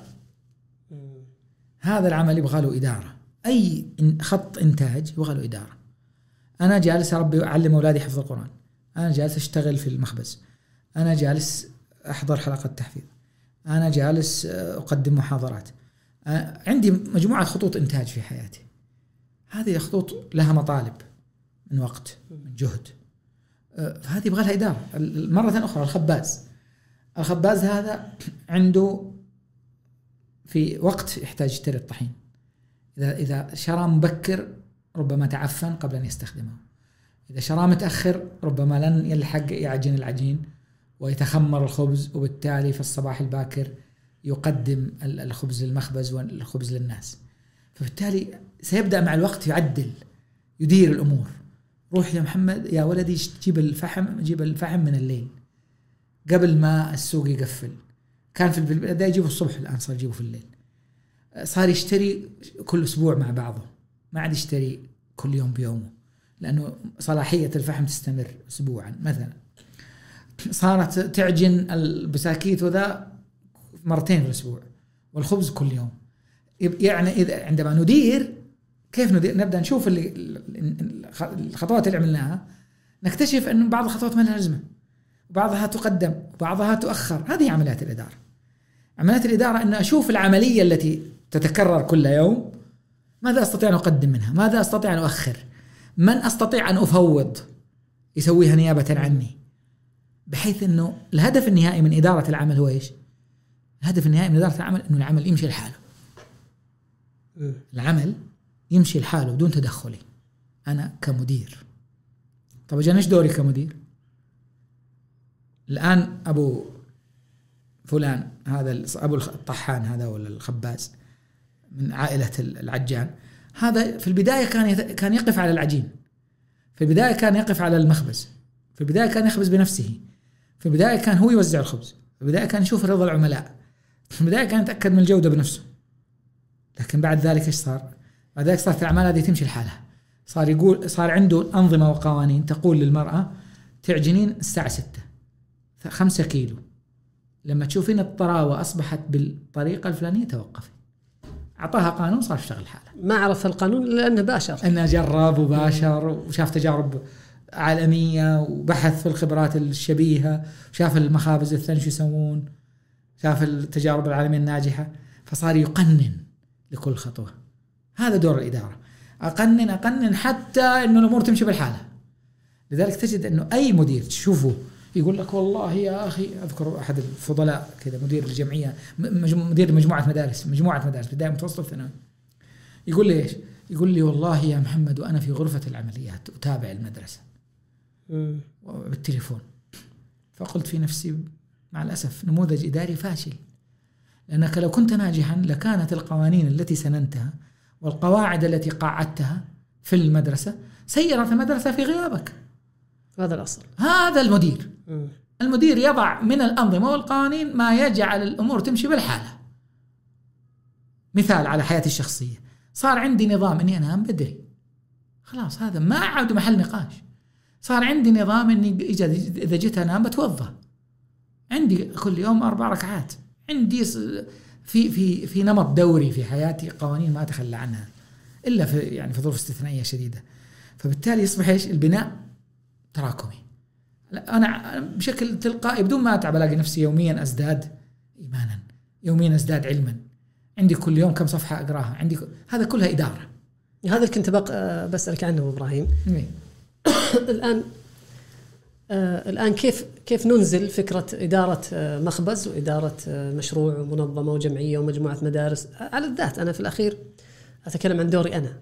هذا العمل يبغى له إدارة. أي خط إنتاج يبغى له إدارة. أنا جالس أربي أعلم أولادي حفظ القرآن، أنا جالس أشتغل في المخبز، أنا جالس أحضر حلقة تحفيظ، أنا جالس أقدم محاضرات، عندي مجموعة خطوط إنتاج في حياتي. هذه الخطوط لها مطالب من وقت من جهد، هذه يبغى لها إدارة. مرة أخرى الخباز الخباز هذا عنده في وقت يحتاج يشتري الطحين، إذا إذا شرى مبكر ربما تعفن قبل أن يستخدمه، إذا شرى متأخر ربما لن يلحق يعجن العجين ويتخمر الخبز، وبالتالي في الصباح الباكر يقدم الخبز للمخبز والخبز للناس. فبالتالي سيبدأ مع الوقت يعدل يدير الأمور. روح يا محمد يا ولدي جيب الفحم، جيب الفحم من الليل قبل ما السوق يقفل. كان في البداية يجيبه الصبح، الآن صار يجيبه في الليل. صار يشتري كل أسبوع مع بعضه، ما عاد يشتري كل يوم بيومه، لأنه صلاحية الفحم تستمر أسبوعا مثلا. صارت تعجن البساكيت وذا مرتين في الأسبوع، والخبز كل يوم. يعني إذا عندما ندير كيف ندير؟ نبدأ نشوف اللي الخطوات اللي عملناها، نكتشف أن بعض الخطوات ما لها لازمة، وبعضها تقدم وبعضها تؤخر. هذه عمليات الإدارة. عمليات الإدارة أن أشوف العملية التي تتكرر كل يوم، ماذا أستطيع أن أقدم منها، ماذا أستطيع أن أؤخر، من أستطيع أن أفوض يسويها نيابة عني، بحيث أنه الهدف النهائي من إدارة العمل هو إيش؟ الهدف النهائي من إدارة العمل أنه العمل يمشي لحاله. العمل يمشي لحاله بدون تدخلي أنا كمدير. طب أجل إيش دوري كمدير؟ الآن أبو فلان هذا أبو الطحان هذا ولا الخباز من عائلة العجان، هذا في البداية كان كان يقف على العجين، في البداية كان يقف على المخبز، في البداية كان يخبز بنفسه، في البداية كان هو يوزع الخبز، في البداية كان يشوف رضا العملاء، في البداية كان يتأكد من الجودة بنفسه. لكن بعد ذلك إيش صار؟ بعد ذلك صارت الأعمال هذه تمشي لحالها. صار يقول صار عنده أنظمة وقوانين تقول للمرأة تعجنين الساعة ستة خمسة كيلو، لما تشوفين الطراوة أصبحت بالطريقة الفلانية توقفي. أعطاها قانون صار يشتغل حاله. ما عرف القانون لأنه باشر، أنه جرب وباشر وشاف تجارب عالمية وبحث في الخبرات الشبيهة، وشاف المخابز الثانية شو يسوون، شاف التجارب العالمية الناجحة، فصار يقنن لكل خطوة. هذا دور الإدارة، أقنن أقنن حتى إنه الأمور تمشي بالحالة. لذلك تجد إنه أي مدير تشوفه يقول لك والله يا أخي، أذكر أحد الفضلاء كذا مدير الجمعية، مدير مجموعة مدارس مجموعة مدارس بداية متوسط ثانوي، يقول لي إيش؟ يقول لي والله يا محمد وأنا في غرفة العمليات أتابع المدرسة بالتليفون. فقلت في نفسي مع الأسف نموذج إداري فاشل، لأنك لو كنت ناجحا لكانت القوانين التي سننتها والقواعد التي قاعدتها في المدرسة سيرت المدرسة في غيابك. هذا الأصل. هذا المدير. م. المدير يضع من الأنظمة والقوانين ما يجعل الأمور تمشي بالحالة. مثال على حياتي الشخصية، صار عندي نظام إني أنام بدري، خلاص هذا ما عاد محل نقاش. صار عندي نظام إني إذا جيت أنام بتوضأ، عندي كل يوم أربع ركعات، عندي في في في نمط دوري في حياتي، قوانين ما أتخلى عنها إلا في يعني في ظروف استثنائية شديدة. فبالتالي يصبح إيش البناء تراكمي. أنا بشكل تلقائي بدون ما أتعب ألاقي نفسي يوميا أزداد إيمانا، يوميا أزداد علما، عندي كل يوم كم صفحة أقراها، عندي ك... هذا كلها إدارة. هذا اللي كنت بق... بسألك عنه أبو إبراهيم. الآن آه الآن كيف كيف ننزل فكرة إدارة آه مخبز وإدارة آه مشروع ومنظمة وجمعية ومجموعة مدارس على الذات؟ أنا في الأخير أتكلم عن دوري أنا.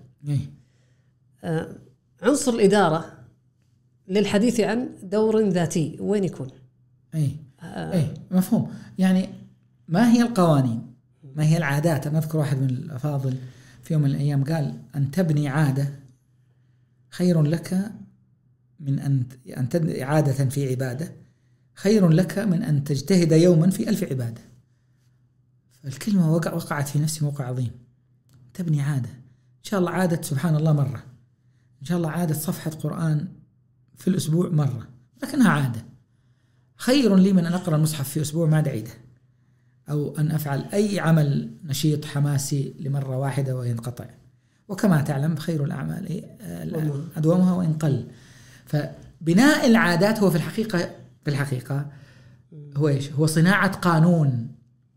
آه عنصر الإدارة للحديث عن دور ذاتي وين يكون؟ أي آه أي مفهوم. يعني ما هي القوانين؟ ما هي العادات؟ أنا أذكر واحد من الأفاضل في يوم من الأيام قال أن تبني عادة خير لك من أن أن تبني عادة في عبادة خير لك من أن تجتهد يوما في ألف عبادة. فالكلمة وقع وقعت في نفسي موقع عظيم. تبني عادة، إن شاء الله عادة سبحان الله مرة، إن شاء الله عادة صفحة قرآن في الأسبوع مرة، لكنها عادة. خير لي من أن أقرأ المصحف في أسبوع ما أعيده، أو أن أفعل أي عمل نشيط حماسي لمرة واحدة وينقطع. وكما تعلم خير الأعمال أدومها وإن قل. فبناء العادات هو في الحقيقة في الحقيقة هو إيش؟ هو صناعة قانون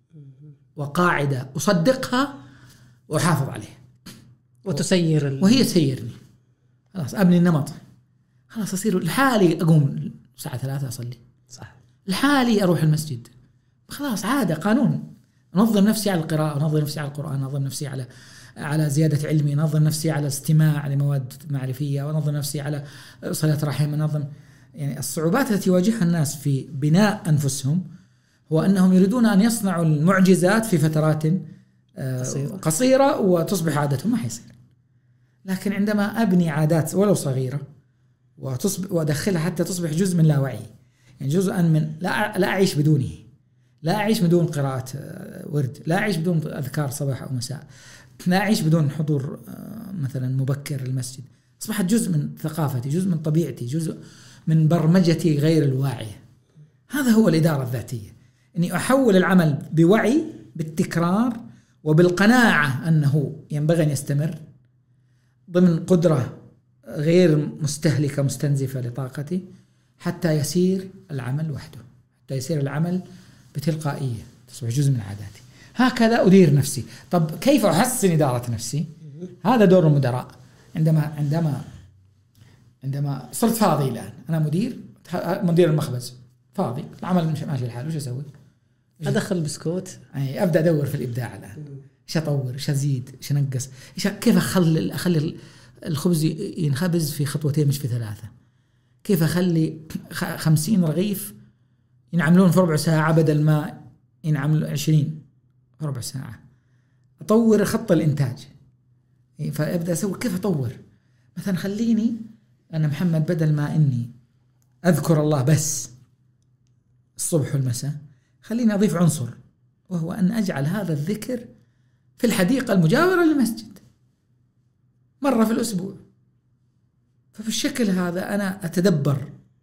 وقاعدة أصدقها وأحافظ عليها وتسير ال... وهي تسيرني. خلاص أبني النمط، خلاص أصير لحالي أقوم الساعة ثلاثة أصلي، صح، لحالي أروح المسجد، خلاص عادة قانون. أنظم نفسي على القراءة، أنظم نفسي على القرآن، أنظم نفسي على على زيادة علمي، أنظم نفسي على استماع لمواد معرفية، وأنظم نفسي على صلة رحم، أنظم. يعني الصعوبات التي يواجهها الناس في بناء أنفسهم هو أنهم يريدون أن يصنعوا المعجزات في فترات قصيرة, قصيرة وتصبح عادتهم، ما حيصير. لكن عندما أبني عادات ولو صغيرة وتصبح وأدخلها حتى تصبح جزء من لا وعي، يعني جزءا من لا لا أعيش بدونه، لا أعيش بدون قراءة ورد، لا أعيش بدون أذكار صباح أو مساء، لا أعيش بدون حضور مثلا مبكر المسجد. أصبحت جزء من ثقافتي، جزء من طبيعتي، جزء من برمجتي غير الواعية. هذا هو الإدارة الذاتية، أني أحول العمل بوعي بالتكرار وبالقناعة أنه ينبغي أن يستمر ضمن قدرة غير مستهلكة مستنزفة لطاقتي حتى يسير العمل وحده، حتى يسير العمل بتلقائية، تصبح جزء من عاداتي. هكذا أدير نفسي. طب كيف أحسن إدارة نفسي؟ هذا دور المدراء. عندما عندما عندما صرت فاضي الآن، أنا مدير مدير المخبز فاضي، العمل مش ماشي الحال، وش أسوي؟ أدخل بسكوت، أي أبدأ أدور في الإبداع الآن. إيش أطور، إيش أزيد، إيش أنقص، إيش كيف أخلي أخلي الخبز ينخبز في خطوتين مش في ثلاثة، كيف أخلي خمسين رغيف ينعملون في ربع ساعة بدل ما ينعملوا عشرين في ربع ساعة. أطور خط الإنتاج، فأبدأ أسوي كيف أطور. مثلا خليني أنا محمد بدل ما إني أذكر الله بس الصبح والمساء، خليني أضيف عنصر، وهو أن أجعل هذا الذكر في الحديقة المجاورة للمسجد مرة في الأسبوع. فبالشكل هذا أنا أتدبر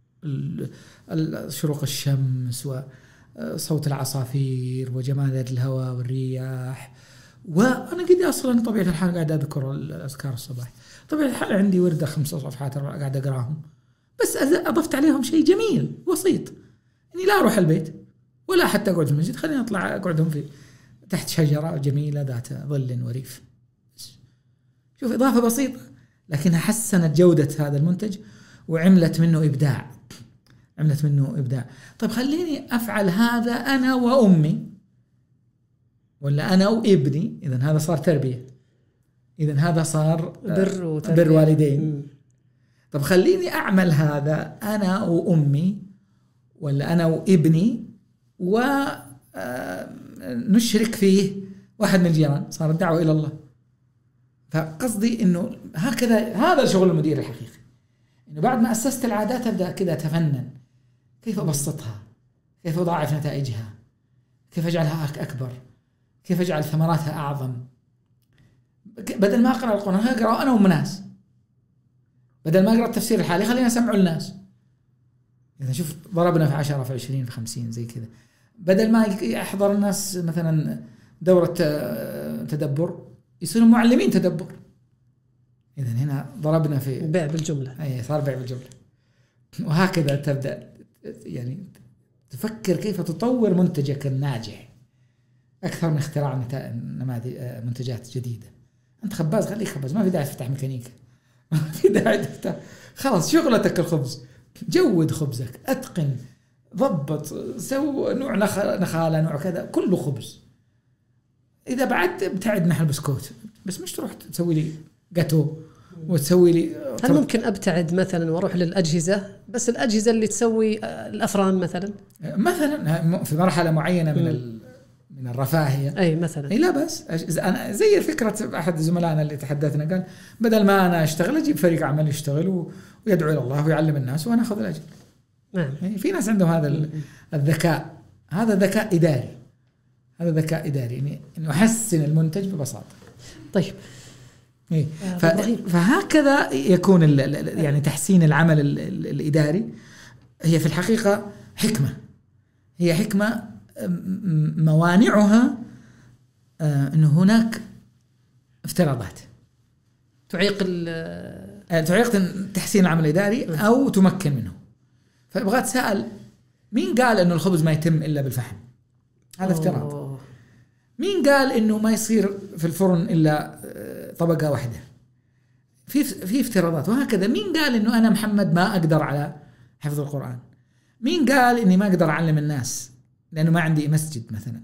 شروق الشمس وصوت العصافير وجمال الهواء والرياح، وأنا قد أصلا طبيعة الحال قاعد أذكر الأذكار الصباح، طبيعة الحال عندي وردة خمسة صفحات قاعد أقراهم، بس أضفت عليهم شيء جميل بسيط، إني لا أروح البيت ولا حتى أقعد في المسجد، خليني أطلع أقعدهم في تحت شجرة جميلة ذات ظل وريف. شوف إضافة بسيطة لكنها حسنت جودة هذا المنتج وعملت منه إبداع، عملت منه إبداع. طيب خليني أفعل هذا أنا وأمي ولا أنا وابني، إذن هذا صار تربية، إذن هذا صار بر, بر والدين. طب خليني أعمل هذا أنا وأمي ولا أنا وابني ونشرك فيه واحد من الجيران، صار الدعوة إلى الله. فقصدي إنه هكذا هذا شغل المدير الحقيقي، إنه بعد ما أسست العادات أبدأ كذا أتفنن كيف أبسطها، كيف أضاعف نتائجها، كيف أجعلها أكبر، كيف أجعل ثمراتها أعظم. بدل ما أقرأ القرآن أقرأ أنا ومناس، بدل ما أقرأ التفسير الحالي خلينا أسمعه الناس. إذا شوف ضربنا في عشرة في عشرين في خمسين زي كذا، بدل ما يحضر الناس مثلا دورة تدبر يصيروا معلمين تدبر. إذا هنا ضربنا في بيع بالجملة، أي صار بيع بالجملة. وهكذا تبدأ يعني تفكر كيف تطور منتجك الناجح أكثر من اختراع نماذج منتجات جديدة. أنت خباز خليك خباز، ما في داعي تفتح ميكانيكا، ما في داعي تفتح، خلاص شغلتك الخبز، جود خبزك، أتقن، ضبط، سو نوع نخالة نوع كذا، كله خبز. إذا بعد ابتعد نحن البسكوت، بس مش تروح تسوي لي جاتو وتسوي لي. هل ممكن أبتعد مثلا وأروح للأجهزة، بس الأجهزة اللي تسوي الأفران مثلا مثلا في مرحلة معينة من من الرفاهية، أي مثلا أي لا بس أنا زي فكرة أحد زملائنا اللي تحدثنا قال بدل ما أنا أشتغل أجيب فريق عمل يشتغل ويدعو إلى الله ويعلم الناس وأنا أخذ الأجر. نعم. يعني في ناس عندهم هذا الذكاء، هذا ذكاء إداري، هذا ذكاء إداري، يعني إنه يحسن المنتج ببساطة. طيب إيه. فهكذا يكون يعني تحسين العمل الإداري هي في الحقيقة حكمة، هي حكمة موانعها أنه هناك افتراضات تعيق تعيق تحسين العمل الإداري أو تمكن منه. فأبغى أتساءل، مين قال أنه الخبز ما يتم إلا بالفحم؟ هذا افتراض. أوه. مين قال إنه ما يصير في الفرن إلا طبقة واحدة؟ في في افتراضات. وهكذا مين قال إنه أنا محمد ما أقدر على حفظ القرآن؟ مين قال إني ما أقدر أعلم الناس لأنه ما عندي مسجد مثلا؟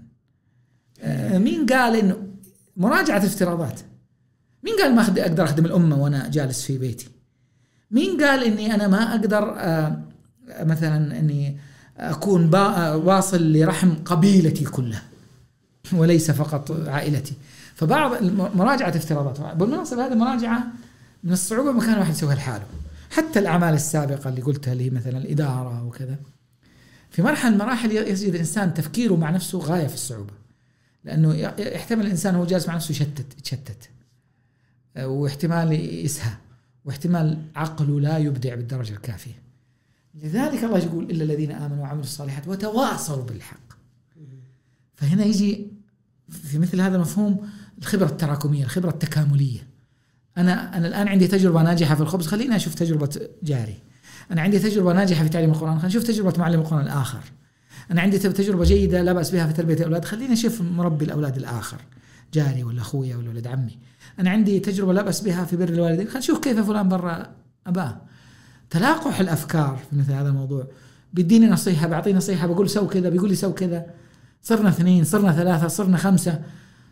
مين قال إنه مراجعة افتراضات؟ مين قال ما أقدر أخدم الأمة وأنا جالس في بيتي؟ مين قال إني أنا ما أقدر مثلا إني أكون واصل لرحم قبيلتي كلها وليس فقط عائلتي؟ فبعض مراجعة افتراضات. بالمناسبة هذه مراجعة من الصعوبة ما كان واحد يسويها لحاله. حتى الأعمال السابقة اللي قلتها لي مثلا الإدارة وكذا، في مرحلة من المراحل يجد الإنسان تفكيره مع نفسه غاية في الصعوبة، لأنه يحتمل الإنسان هو جالس مع نفسه يشتت يتشتت، واحتمال يسهى، واحتمال عقله لا يبدع بالدرجة الكافية. لذلك الله يقول إلا الذين آمنوا وعملوا الصالحات وتواصوا بالحق. فهنا يجي في مثل هذا المفهوم الخبرة التراكمية، الخبرة التكاملية. أنا أنا الآن عندي تجربة ناجحة في الخبز، خليني أشوف تجربة جاري. أنا عندي تجربة ناجحة في تعليم القرآن، خليني أشوف تجربة معلم القرآن الآخر. أنا عندي تجربة جيدة لا بأس بها في تربية الأولاد، خليني أشوف مربي الأولاد الآخر، جاري ولا أخويا ولا ولد عمي. أنا عندي تجربة لا بأس بها في بر الوالدين، خلينا نشوف كيف فلان برا أباه. تلاقح الأفكار في مثل هذا الموضوع بيديني نصيحة، بعطيه نصيحة، بقول سو كذا، بيقول لي سو كذا، صرنا اثنين، صرنا ثلاثة، صرنا خمسة،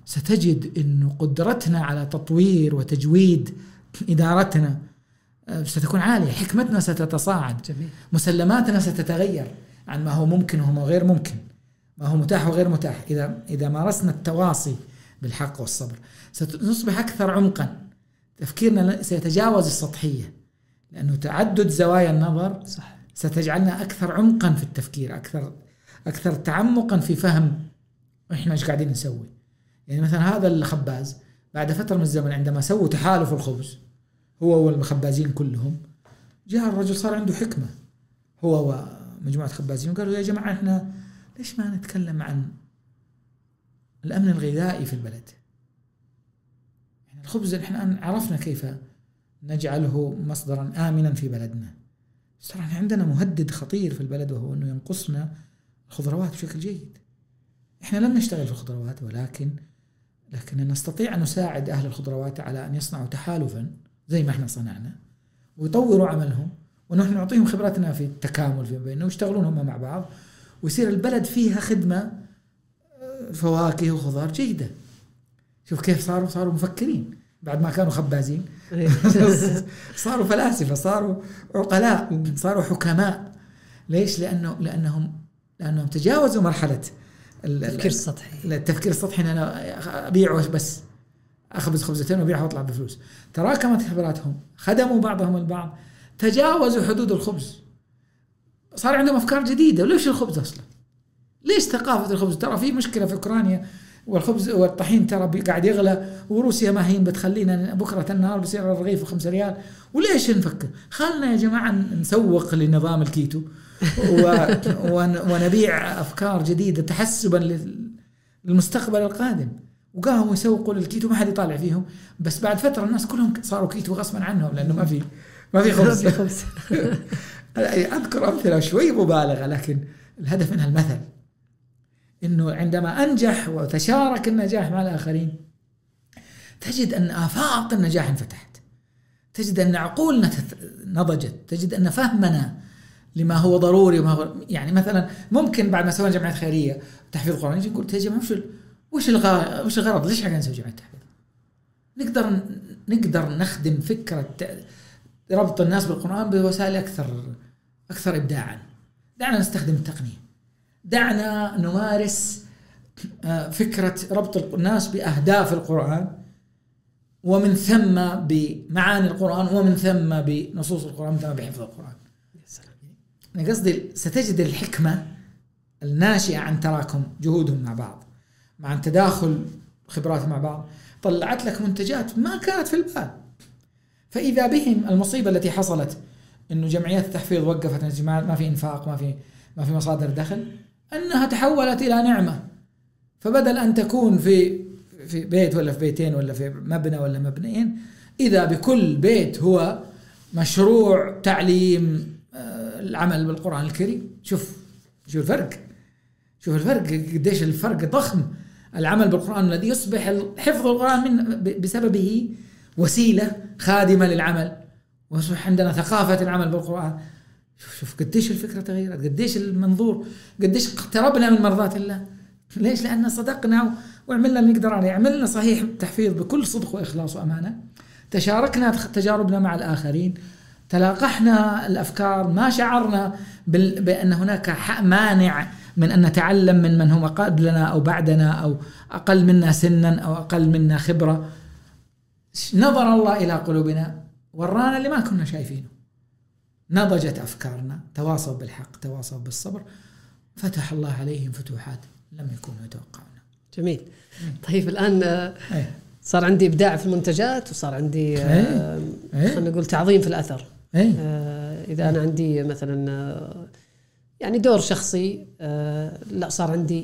ستجد أنه قدرتنا على تطوير وتجويد إدارتنا ستكون عالية، حكمتنا ستتصاعد. جميل. مسلماتنا ستتغير عن ما هو ممكن وما غير ممكن، ما هو متاح وغير متاح. إذا إذا مارسنا التواصي بالحق والصبر سنصبح أكثر عمقا، تفكيرنا سيتجاوز السطحية، لأنه تعدد زوايا النظر صح. ستجعلنا أكثر عمقا في التفكير، أكثر أكثر تعمقا في فهم إحنا إيش قاعدين نسوي. يعني مثلا هذا الخباز بعد فترة من الزمن عندما سووا تحالف الخبز هو والخبازين كلهم، جاء الرجل صار عنده حكمة هو ومجموعة خبازين وقالوا يا جماعة إحنا ليش ما نتكلم عن الأمن الغذائي في البلد؟ يعني الخبز إحنا عرفنا كيف نجعله مصدرا آمنا في بلدنا، صار عندنا مهدد خطير في البلد وهو أنه ينقصنا الخضروات بشكل جيد. إحنا لم نشتغل في الخضروات، ولكن لكن نستطيع أن نساعد أهل الخضروات على أن يصنعوا تحالفا زي ما إحنا صنعنا ويطوروا عملهم، ونحن نعطيهم خبرتنا في التكامل في بينهم ويشتغلون هم مع بعض، ويصير البلد فيها خدمة فواكه وخضار جيدة. شوف كيف صاروا صاروا مفكرين بعد ما كانوا خبازين صاروا فلاسفة، صاروا عقلاء، صاروا حكماء. ليش؟ لأنه لأنهم لأنهم تجاوزوا مرحلة التفكير السطحي. التفكير السطحي أنا أبيع بس أخبز خبزتين وبيعها وأطلع بفلوس. تراكمت خبراتهم، خدموا بعضهم البعض، تجاوزوا حدود الخبز، صار عندهم أفكار جديدة. وليش الخبز أصلا؟ ليش ثقافة الخبز؟ ترى في مشكلة في أوكرانيا والخبز والطحين ترى قاعد يغلى، وروسيا ما هي بتخلينا بكرة النهار بصير الرغيف وخمسة ريال. وليش نفكر؟ خلنا يا جماعة نسوق لنظام الكيتو ونبيع أفكار جديدة تحسبا للمستقبل القادم. وقاموا يسوقوا للكيتو، ما حد يطالع فيهم، بس بعد فترة الناس كلهم صاروا كيتو غصبا عنهم لأنه ما في ما في خبز. أذكر أمثلة شوي مبالغة، لكن الهدف منها المثل، إنه عندما أنجح وتشارك النجاح مع الآخرين تجد أن آفاق النجاح انفتحت، تجد أن عقولنا نضجت، تجد أن فهمنا لما هو ضروري وما هو يعني. مثلا ممكن بعد ما سوينا جمعية خيرية تحفيظ القرآن يجي نقول يا جماعة وش وش الغرض وش الغرض ليش حاجة نسوي جمعية تحفيظ؟ نقدر نقدر نخدم فكرة ربط الناس بالقرآن بوسائل أكثر أكثر إبداعا. دعنا نستخدم التقنية، دعنا نمارس فكرة ربط الناس بأهداف القرآن ومن ثم بمعاني القرآن ومن ثم بنصوص القرآن ومن ثم بحفظ القرآن. أنا قصدي ستجد الحكمة الناشئة عن تراكم جهودهم مع بعض، مع تداخل خبرات مع بعض، طلعت لك منتجات ما كانت في البال. فإذا بهم المصيبة التي حصلت إنه جمعيات التحفيظ وقفت، ما في إنفاق، ما في ما في مصادر دخل، أنها تحولت إلى نعمة. فبدل أن تكون في في بيت ولا في بيتين ولا في مبنى ولا مبنيين، إذا بكل بيت هو مشروع تعليم العمل بالقرآن الكريم. شوف شوف الفرق، شوف الفرق قديش الفرق ضخم. العمل بالقرآن الذي يصبح حفظ القرآن من بسببه وسيلة خادمة للعمل، ويصبح عندنا ثقافة العمل بالقرآن. شوف شوف قديش الفكرة تغيرت، قديش المنظور، قديش اقتربنا من مرضات الله. ليش؟ لأن صدقنا وعملنا اللي نقدر عليه، عملنا صحيح تحفيظ بكل صدق وإخلاص وأمانة، تشاركنا تجاربنا مع الآخرين، تلاقحنا الأفكار، ما شعرنا بأن هناك مانع من أن نتعلم من من هم قبلنا أو بعدنا أو أقل منا سنا أو أقل منا خبرة. نظر الله إلى قلوبنا، ورانا اللي ما كنا شايفينه، نضجت أفكارنا، تواصوا بالحق، تواصوا بالصبر، فتح الله عليهم فتوحات لم يكونوا يتوقعون. جميل. طيب الآن صار عندي إبداع في المنتجات، وصار عندي خلينا نقول تعظيم في الأثر. أي. إذا أنا عندي مثلا يعني دور شخصي، لا صار عندي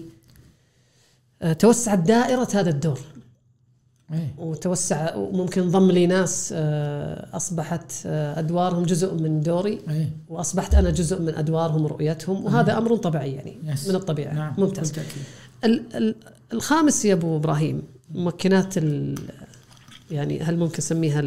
توسعت دائرة هذا الدور. أي. وتوسع، وممكن ضم لي ناس أصبحت أدوارهم جزء من دوري. أي. وأصبحت أنا جزء من أدوارهم ورؤيتهم، وهذا أي. أمر طبيعي يعني من الطبيعة. نعم. ممتاز. الخامس يا أبو إبراهيم، ممكنات يعني هل ممكن نسميها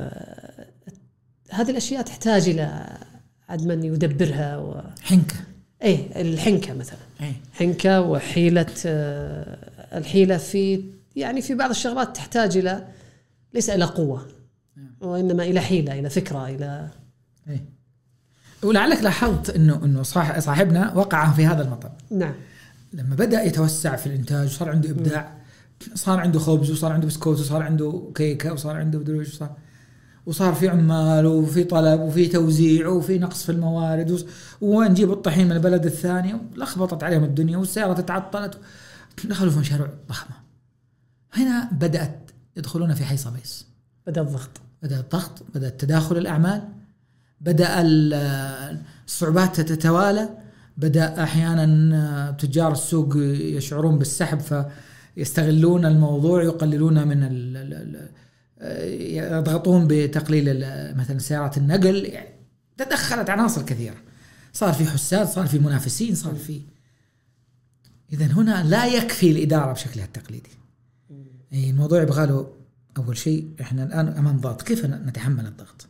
آه هذه الأشياء تحتاج إلى عد من يدبرها و... حنكة ايه الحنكه مثلا، أي. حنكه وحيله، آه الحيله في يعني في بعض الشغلات تحتاج الى ليس الى قوه وانما الى حيله، الى فكره، الى أي. ولعلك لاحظت انه انه صاح صاحبنا وقع في هذا المطب. نعم. لما بدا يتوسع في الانتاج وصار عنده ابداع، صار عنده خبز وصار عنده بسكوت وصار عنده كيكه وصار عنده بدروش وصار وصار في عمال وفي طلب وفي توزيع وفي نقص في الموارد ونجيب الطحين من البلد الثاني، لخبطت عليهم الدنيا والسيارة تعطلت، دخلوا في مشاريع ضخمة. هنا بدأت يدخلون في حيص بيص، بدأ الضغط بدأ الضغط، بدأ تداخل الأعمال، بدأ الصعوبات تتوالى، بدأ أحيانا تجار السوق يشعرون بالسحب فيستغلون الموضوع، يقللون من ال ال يضغطون بتقليل مثلا سيارات النقل. يعني تدخلت عناصر كثيرة، صار في حساد، صار في منافسين، صار في. إذن هنا لا يكفي الإدارة بشكلها التقليدي. الموضوع يبغى له أول شيء إحنا الآن أمام ضغط، كيف نتحمل الضغط؟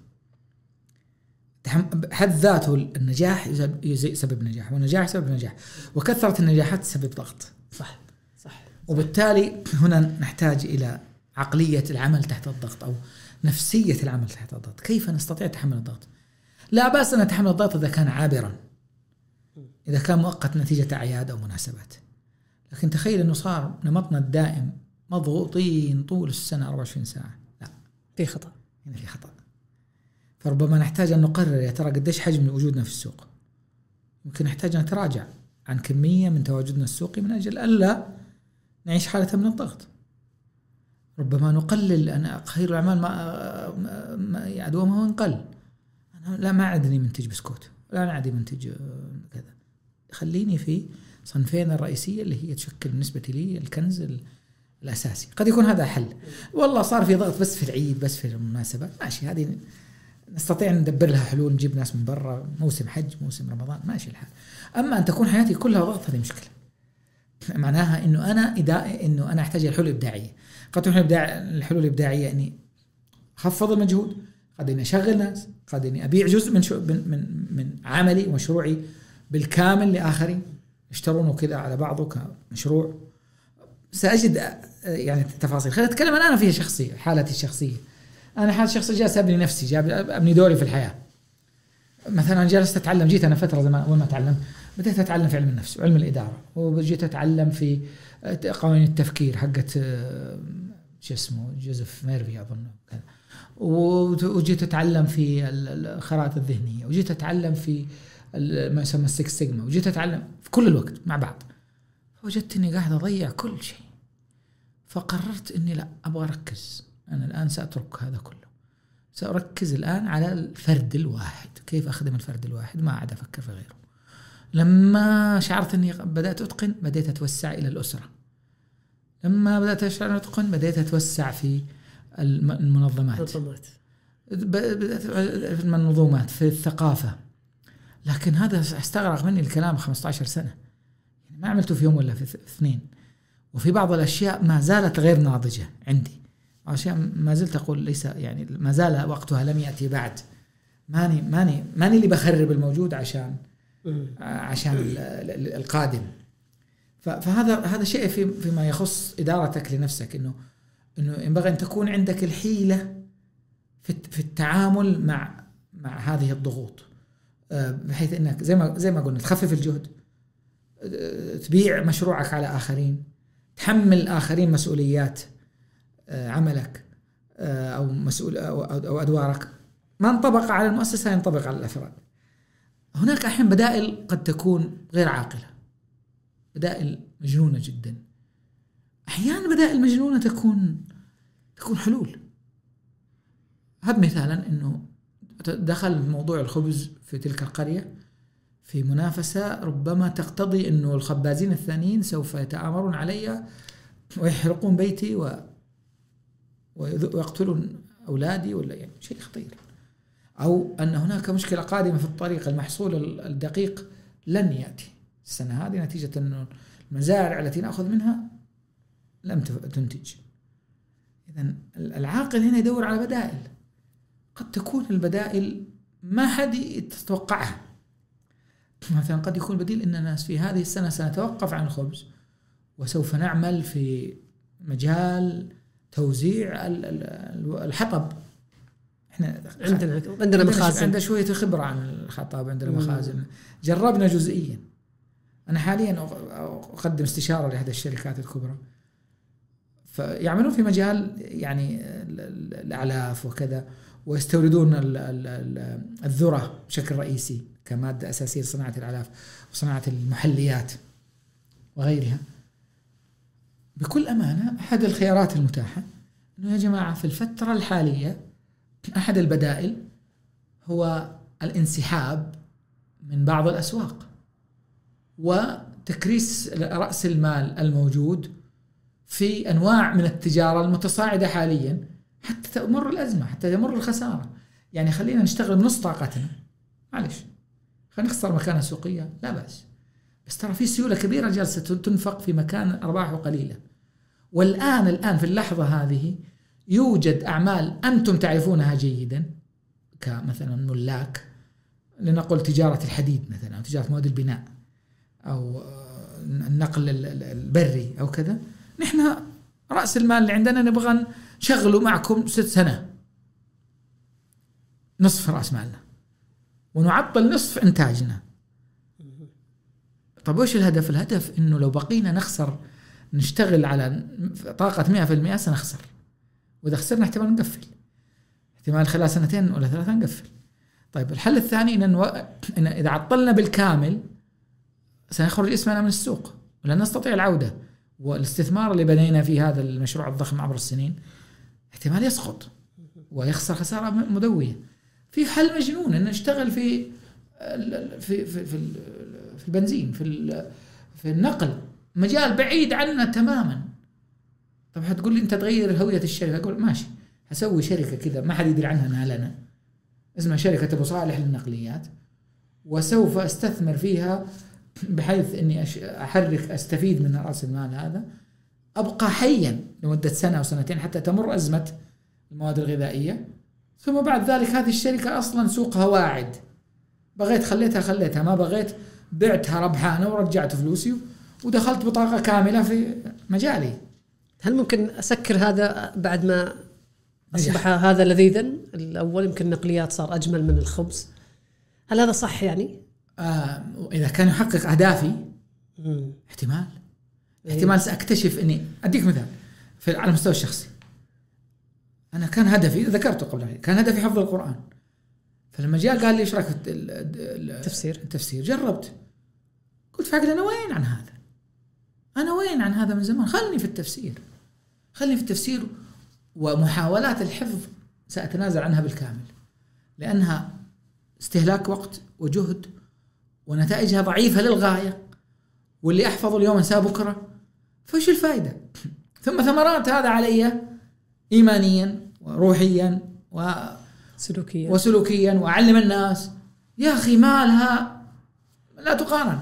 حد ذاته النجاح يسبب نجاح، والنجاح يسبب نجاح، وكثرة النجاحات تسبب ضغط. صح صح. وبالتالي هنا نحتاج إلى عقلية العمل تحت الضغط أو نفسية العمل تحت الضغط. كيف نستطيع تحمل الضغط؟ لا بأس أن نتحمل الضغط إذا كان عابرا، إذا كان مؤقت نتيجة أعياد أو مناسبات. لكن تخيل أنه صار نمطنا الدائم مضغوطين طول السنة أربعة وعشرين ساعة، لا، في خطأ، هنا في خطأ. فربما نحتاج أن نقرر يا ترى قديش حجم وجودنا في السوق. يمكن نحتاج أن نتراجع عن كمية من تواجدنا السوقي من أجل ألا نعيش حالة من الضغط. ربما نقلل، أنا خير الأعمال ما ما أدومها وانقل. أنا لا ما عندي منتج بسكوت، لا عندي منتج كذا، خليني في صنفين الرئيسية اللي هي تشكل بالنسبة لي الكنز الأساسي. قد يكون هذا حل. والله صار في ضغط بس في العيد، بس في المناسبة، ماشي، هذه نستطيع أن ندبر لها حلول، نجيب ناس من برا، موسم حج، موسم رمضان، ماشي الحال. أما أن تكون حياتي كلها ضغط، هذه مشكلة. معناها إنه أنا إذا إنه أنا أحتاج الحلول الإبداعية. قد تكون الحلول الإبداعية إني أخفض المجهود، قد إني أشغل ناس، قد إني أبيع جزء من من من عملي ومشروعي بالكامل لآخرين يشترونه كذا على بعضه كمشروع. سأجد يعني التفاصيل. خلينا نتكلم الآن فيها شخصية، حالتي الشخصية. أنا حالة شخصية جالس أبني نفسي، جاب أبني دوري في الحياة. مثلا جالس أتعلم، جيت أنا فترة زمان أول ما أتعلم بديت أتعلم في علم النفس وعلم الإدارة، وجيت أتعلم في قوانين التفكير حقت شو اسمه جوزيف ميرفي أظن كذا، وجيت أتعلم في الخرائط الذهنية، وجيت أتعلم في ما يسمى السكس سيجما، وجيت أتعلم في كل الوقت مع بعض. وجدت إني قاعد أضيع كل شيء، فقررت إني لا أبغى أركز. أنا الآن سأترك هذا كله، سأركز الآن على الفرد الواحد، كيف أخدم الفرد الواحد، ما عاد أفكر في غيره. لما شعرت أني بدأت أتقن بديت أتوسع إلى الأسرة. لما بدأت أشعر أتقن بديت أتوسع في المنظمات، في المنظومات، في الثقافة. لكن هذا استغرق مني الكلام خمسة عشر سنة، يعني ما عملته في يوم ولا في اثنين. وفي بعض الأشياء ما زالت غير ناضجة عندي، أشياء ما زلت أقول ليس يعني ما زال وقتها لم يأتي بعد. ماني ماني ماني اللي بخرب الموجود عشان عشان القادم. فهذا هذا شيء في فيما يخص إدارتك لنفسك، إنه إنه ينبغي أن تكون عندك الحيلة في في التعامل مع مع هذه الضغوط، بحيث إنك زي ما زي ما قلنا تخفف الجهد، تبيع مشروعك على آخرين، تحمل آخرين مسؤوليات عملك أو مسؤول أو أدوارك. ما انطبق على المؤسسة ينطبق على الأفراد. هناك أحيانا بدائل قد تكون غير عاقلة، بدائل مجنونة جدا. أحيانا بدائل مجنونة تكون تكون حلول. هذا مثالا إنه دخل موضوع الخبز في تلك القرية في منافسة ربما تقتضي إنه الخبازين الثانيين سوف يتآمرون علي ويحرقون بيتي و ويقتلون أولادي، ولا يعني شيء خطير. أو أن هناك مشكلة قادمة في الطريق، المحصول الدقيق لن يأتي السنة هذه نتيجة أن المزارع التي نأخذ منها لم تنتج. إذن العاقل هنا يدور على بدائل. قد تكون البدائل ما حد يتوقعها، مثلا قد يكون بديل أن الناس في هذه السنة سنتوقف عن الخبز وسوف نعمل في مجال توزيع الحطب. احنا عندنا عندنا مخازن، عندنا شوية خبرة عن الحطب، عندنا مخازن، جربنا جزئيا. أنا حاليا أقدم استشارة لإحدى الشركات الكبرى، فيعملون في مجال يعني الأعلاف وكذا، ويستوردون الذرة بشكل رئيسي كمادة أساسية لصناعة الأعلاف وصناعة المحليات وغيرها. بكل أمانة أحد الخيارات المتاحة إنه يا جماعة في الفترة الحالية أحد البدائل هو الانسحاب من بعض الأسواق وتكريس رأس المال الموجود في أنواع من التجارة المتصاعدة حاليا حتى تمر الأزمة، حتى تمر الخسارة. يعني خلينا نشتغل بنص طاقتنا، معلش خلينا نخسر مكانة سوقية لا بأس، بس ترى في سيولة كبيرة جالسة تنفق في مكان أرباحه قليلة. والآن الآن في اللحظة هذه يوجد أعمال أنتم تعرفونها جيدا كمثلا ملاك، لنقل تجارة الحديد مثلا أو تجارة مواد البناء أو النقل البري أو كذا. نحن رأس المال اللي عندنا نبغى نشغله معكم ست سنة، نصف رأس مالنا ونعطل نصف إنتاجنا. طب وش الهدف؟ الهدف إنه لو بقينا نخسر نشتغل على طاقة مئة في المئة سنخسر، وإذا خسرنا احتمال نقفل، احتمال خلال سنتين ولا ثلاثة نقفل. طيب الحل الثاني إن, نو... إن إذا عطلنا بالكامل سنخرج اسمنا من السوق ولن نستطيع العودة، والاستثمار اللي بنينا في هذا المشروع الضخم عبر السنين احتمال يسقط ويخسر خسارة مدوية. في حل مجنون إن نشتغل في في في في, في البنزين، في في النقل، مجال بعيد عنا تماما. طب هتقول لي أنت تغير هوية الشركة، أقول ماشي هسوي شركة كذا ما حد يدري عنها أنها لنا، اسمها شركة أبو صالح للنقليات، وسوف أستثمر فيها بحيث أني أحرك أستفيد من رأس المال هذا، أبقى حيا لمدة سنة أو سنتين حتى تمر أزمة المواد الغذائية، ثم بعد ذلك هذه الشركة أصلا سوقها واعد، بغيت خليتها خليتها، ما بغيت بعتها ربحانة ورجعت فلوسي ودخلت بطاقة كاملة في مجالي. هل ممكن أسكر هذا بعد ما أصبح هذا لذيذا؟ الأول يمكن نقليات صار أجمل من الخبز، هل هذا صح يعني؟ آه إذا كان يحقق أهدافي مم. احتمال إيه؟ احتمال سأكتشف إني أديك مثال في على المستوى الشخصي. أنا كان هدفي ذكرته قبل ذلك، كان هدفي حفظ القرآن، فلما جاء قال لي إيش رأيك في التفسير التفسير جربت، قلت فعلا أنا وين عن هذا، أنا وين عن هذا من زمان، خلني في التفسير خلني في التفسير ومحاولات الحفظ سأتنازل عنها بالكامل، لأنها استهلاك وقت وجهد ونتائجها ضعيفة للغاية، واللي أحفظه اليوم أنساه بكرة، فإيش الفائدة؟ ثم ثمرات هذا علي إيمانيا وروحيا وسلوكيا وسلوكيا وأعلم الناس يا أخي مالها لا تقارن.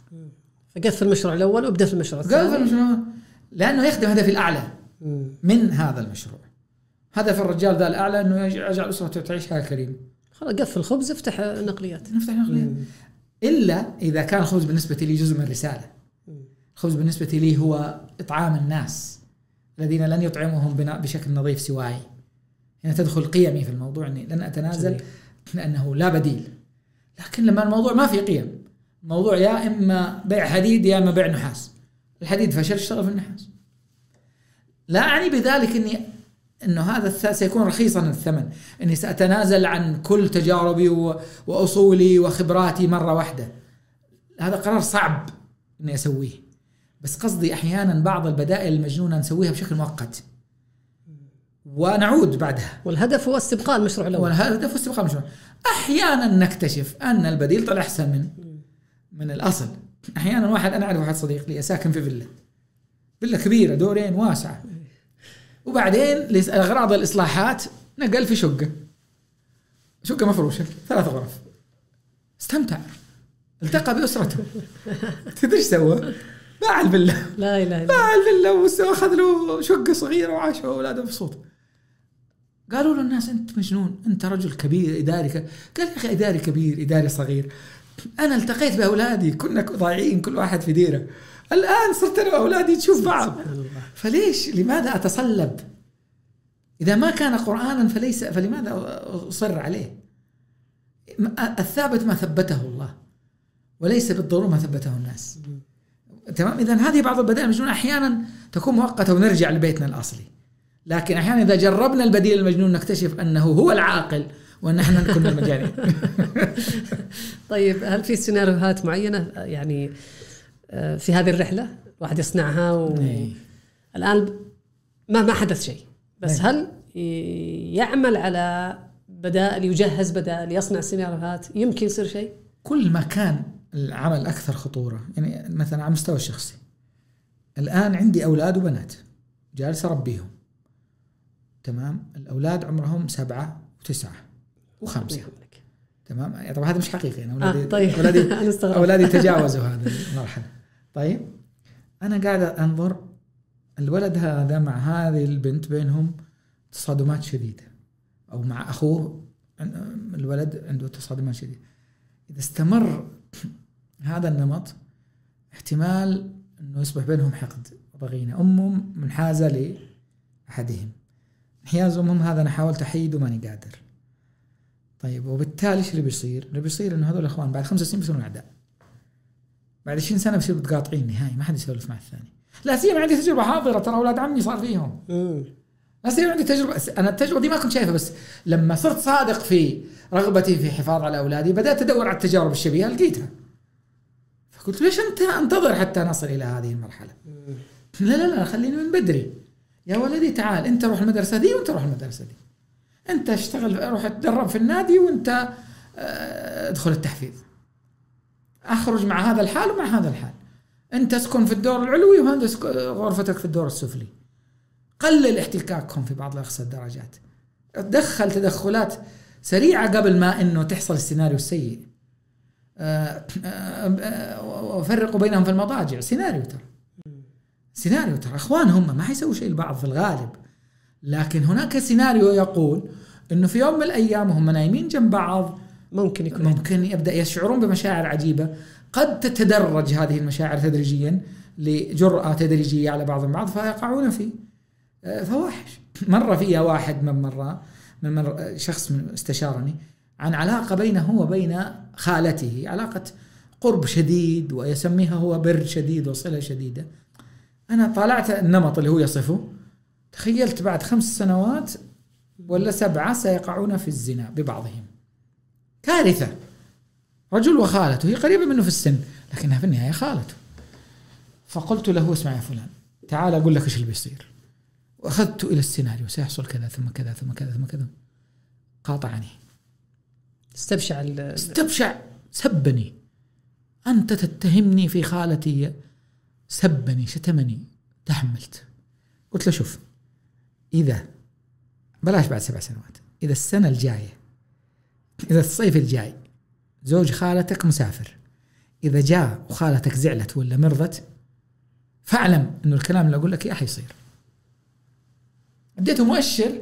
فقف المشروع الأول وابدأ في المشروع الثاني، قف المشروع لأنه يخدم هدفي الأعلى من هذا المشروع. هدف الرجال ذا الأعلى أنه يجعل أسرته تعيش حياة كريمة، خلاص قف الخبز افتح نقليات نفتح نقليات. إلا إذا كان الخبز بالنسبة لي جزء من الرسالة، الخبز بالنسبة لي هو إطعام الناس الذين لن يطعمهم بشكل نظيف سواي. هنا تدخل قيمي في الموضوع، أني لن أتنازل لأنه لا بديل. لكن لما الموضوع ما في قيم، الموضوع يا إما بيع حديد يا إما بيع نحاس، الحديد فشل اشتغل في النحاس. لا أعني بذلك أني أنه هذا سيكون رخيصا الثمن، أني سأتنازل عن كل تجاربي وأصولي وخبراتي مرة واحدة، هذا قرار صعب أني أسويه. بس قصدي أحيانا بعض البدائل المجنونة نسويها بشكل مؤقت ونعود بعدها، والهدف هو استبقاء المشروع الأول. والهدف هو استبقاء المشروع. أحيانا نكتشف أن البديل طلع أحسن من من الأصل. أحيانا واحد أنا أعرف واحد صديق لي ساكن في فيلا فيلا كبيرة دورين واسعة، وبعدين لأغراض الإصلاحات نقل في شقة شقة مفروشة ثلاث غرف، استمتع، التقى بأسرته. تدري ايش سوى؟ باع الفيلا، لا إله إلا باع الفيلا وأخذ له شقة صغيرة وعاش هو وأولاده مبسوط. قالوا له الناس أنت مجنون، أنت رجل كبير إداري. قال يا أخي إداري كبير إداري صغير، أنا التقيت بأولادي كنا ضايعين كل واحد في ديره، الآن صرت أنا وأولادي تشوف بعض. فليش لماذا أتصلب؟ إذا ما كان قرآنا فليس، فلماذا أصر عليه؟ الثابت ما ثبته الله وليس بالضرورة ما ثبته الناس. تمام. إذن هذه بعض البدائل المجنونة أحيانا تكون مؤقتة ونرجع لبيتنا الأصلي، لكن أحيانا إذا جربنا البديل المجنون نكتشف أنه هو العاقل وأن احنا كنا مجانين. طيب هل في سيناريوهات معينة يعني في هذه الرحلة واحد يصنعها والآن ما ما حدث شيء، بس هل يعمل على بدائل، يجهز بدائل، يصنع سيناريوهات يمكن يصير شيء؟ كل ما كان العمل أكثر خطورة، يعني مثلا على المستوى الشخصي الآن عندي أولاد وبنات جالس أربيهم، تمام. الأولاد عمرهم سبعة وتسعة وخمسة، تمام. طبعا هذا مش حقيقي، أنا أولادي آه طيب. أولادي, أولادي تجاوزوا هذه المرحلة. طيب أنا قاعد أنظر الولد هذا مع هذه البنت بينهم تصادمات شديدة، أو مع أخوه الولد عنده تصادمات شديدة. إذا استمر هذا النمط احتمال أنه يصبح بينهم حقد وضغينة. أمهم منحازة لأحدهم، انحياز أمهم هذا أنا حاولت أحيد وماني قادر. طيب وبالتالي إيش اللي بيصير؟ اللي بيصير إنه هذول الأخوان بعد خمسة سنين بيصيرون أعداء، بعد عشرين سنة بيصيروا متقاطعين نهائي، ما حد يسولف مع الثاني. لا سيما عندي تجربة حاضرة، ترى أولاد عمي صار فيهم. لا سيما عندي تجربة، أنا التجربة دي ما كنت شايفها، بس لما صرت صادق في رغبتي في حفاظ على أولادي بدأت أدور على التجارب الشبيهة لقيتها. فقلت ليش أنت أنتظر حتى نصل إلى هذه المرحلة؟ لا لا لا خليني من بدري يا ولدي، تعال أنت روح المدرسة دي وأنت روح المدرسة دي، أنت اشتغل روح تدرب في النادي وأنت ادخل التحفيظ، أخرج مع هذا الحال ومع هذا الحال، أنت اسكن في الدور العلوي وهندس غرفتك في الدور السفلي، قلل احتكاكهم في بعض أقصى الدرجات، دخل تدخلات سريعة قبل ما إنه تحصل السيناريو السيء، وفرقوا بينهم في المضاجع. سيناريو ترى سيناريو ترى أخوان هم ما حيسووا شيء لبعض في الغالب، لكن هناك سيناريو يقول إنه في يوم من الأيام هم نايمين جنب بعض ممكن يكون ممكن يبدأ يشعرون بمشاعر عجيبة، قد تتدرج هذه المشاعر تدريجيا لجرأة تدريجية على بعض البعض فيقعون في فواحش. مرة فيها واحد من مرة من مرة شخص من استشارني عن علاقة بينه وبين خالته، علاقة قرب شديد ويسميها هو بر شديد وصلة شديدة. أنا طالعت النمط اللي هو يصفه، تخيلت بعد خمس سنوات ولا سبعة سيقعون في الزنا ببعضهم. كارثة. رجل وخالته، هي قريبة منه في السن لكنها في النهاية خالته. فقلت له اسمع يا فلان تعال أقول لك إيش اللي بيصير، وأخذت إلى السيناريو سيحصل كذا ثم كذا ثم كذا ثم كذا. قاطعني، استبشع استبشع سبني، أنت تتهمني في خالتي، سبني شتمني، تحملت. قلت له شوف، إذا بلاش بعد سبع سنوات، إذا السنة الجاية، إذا الصيف الجاي زوج خالتك مسافر، إذا جاء وخالتك زعلت ولا مرضت، فاعلم إنه الكلام اللي أقول لك إياه حيصير. اديته مؤشر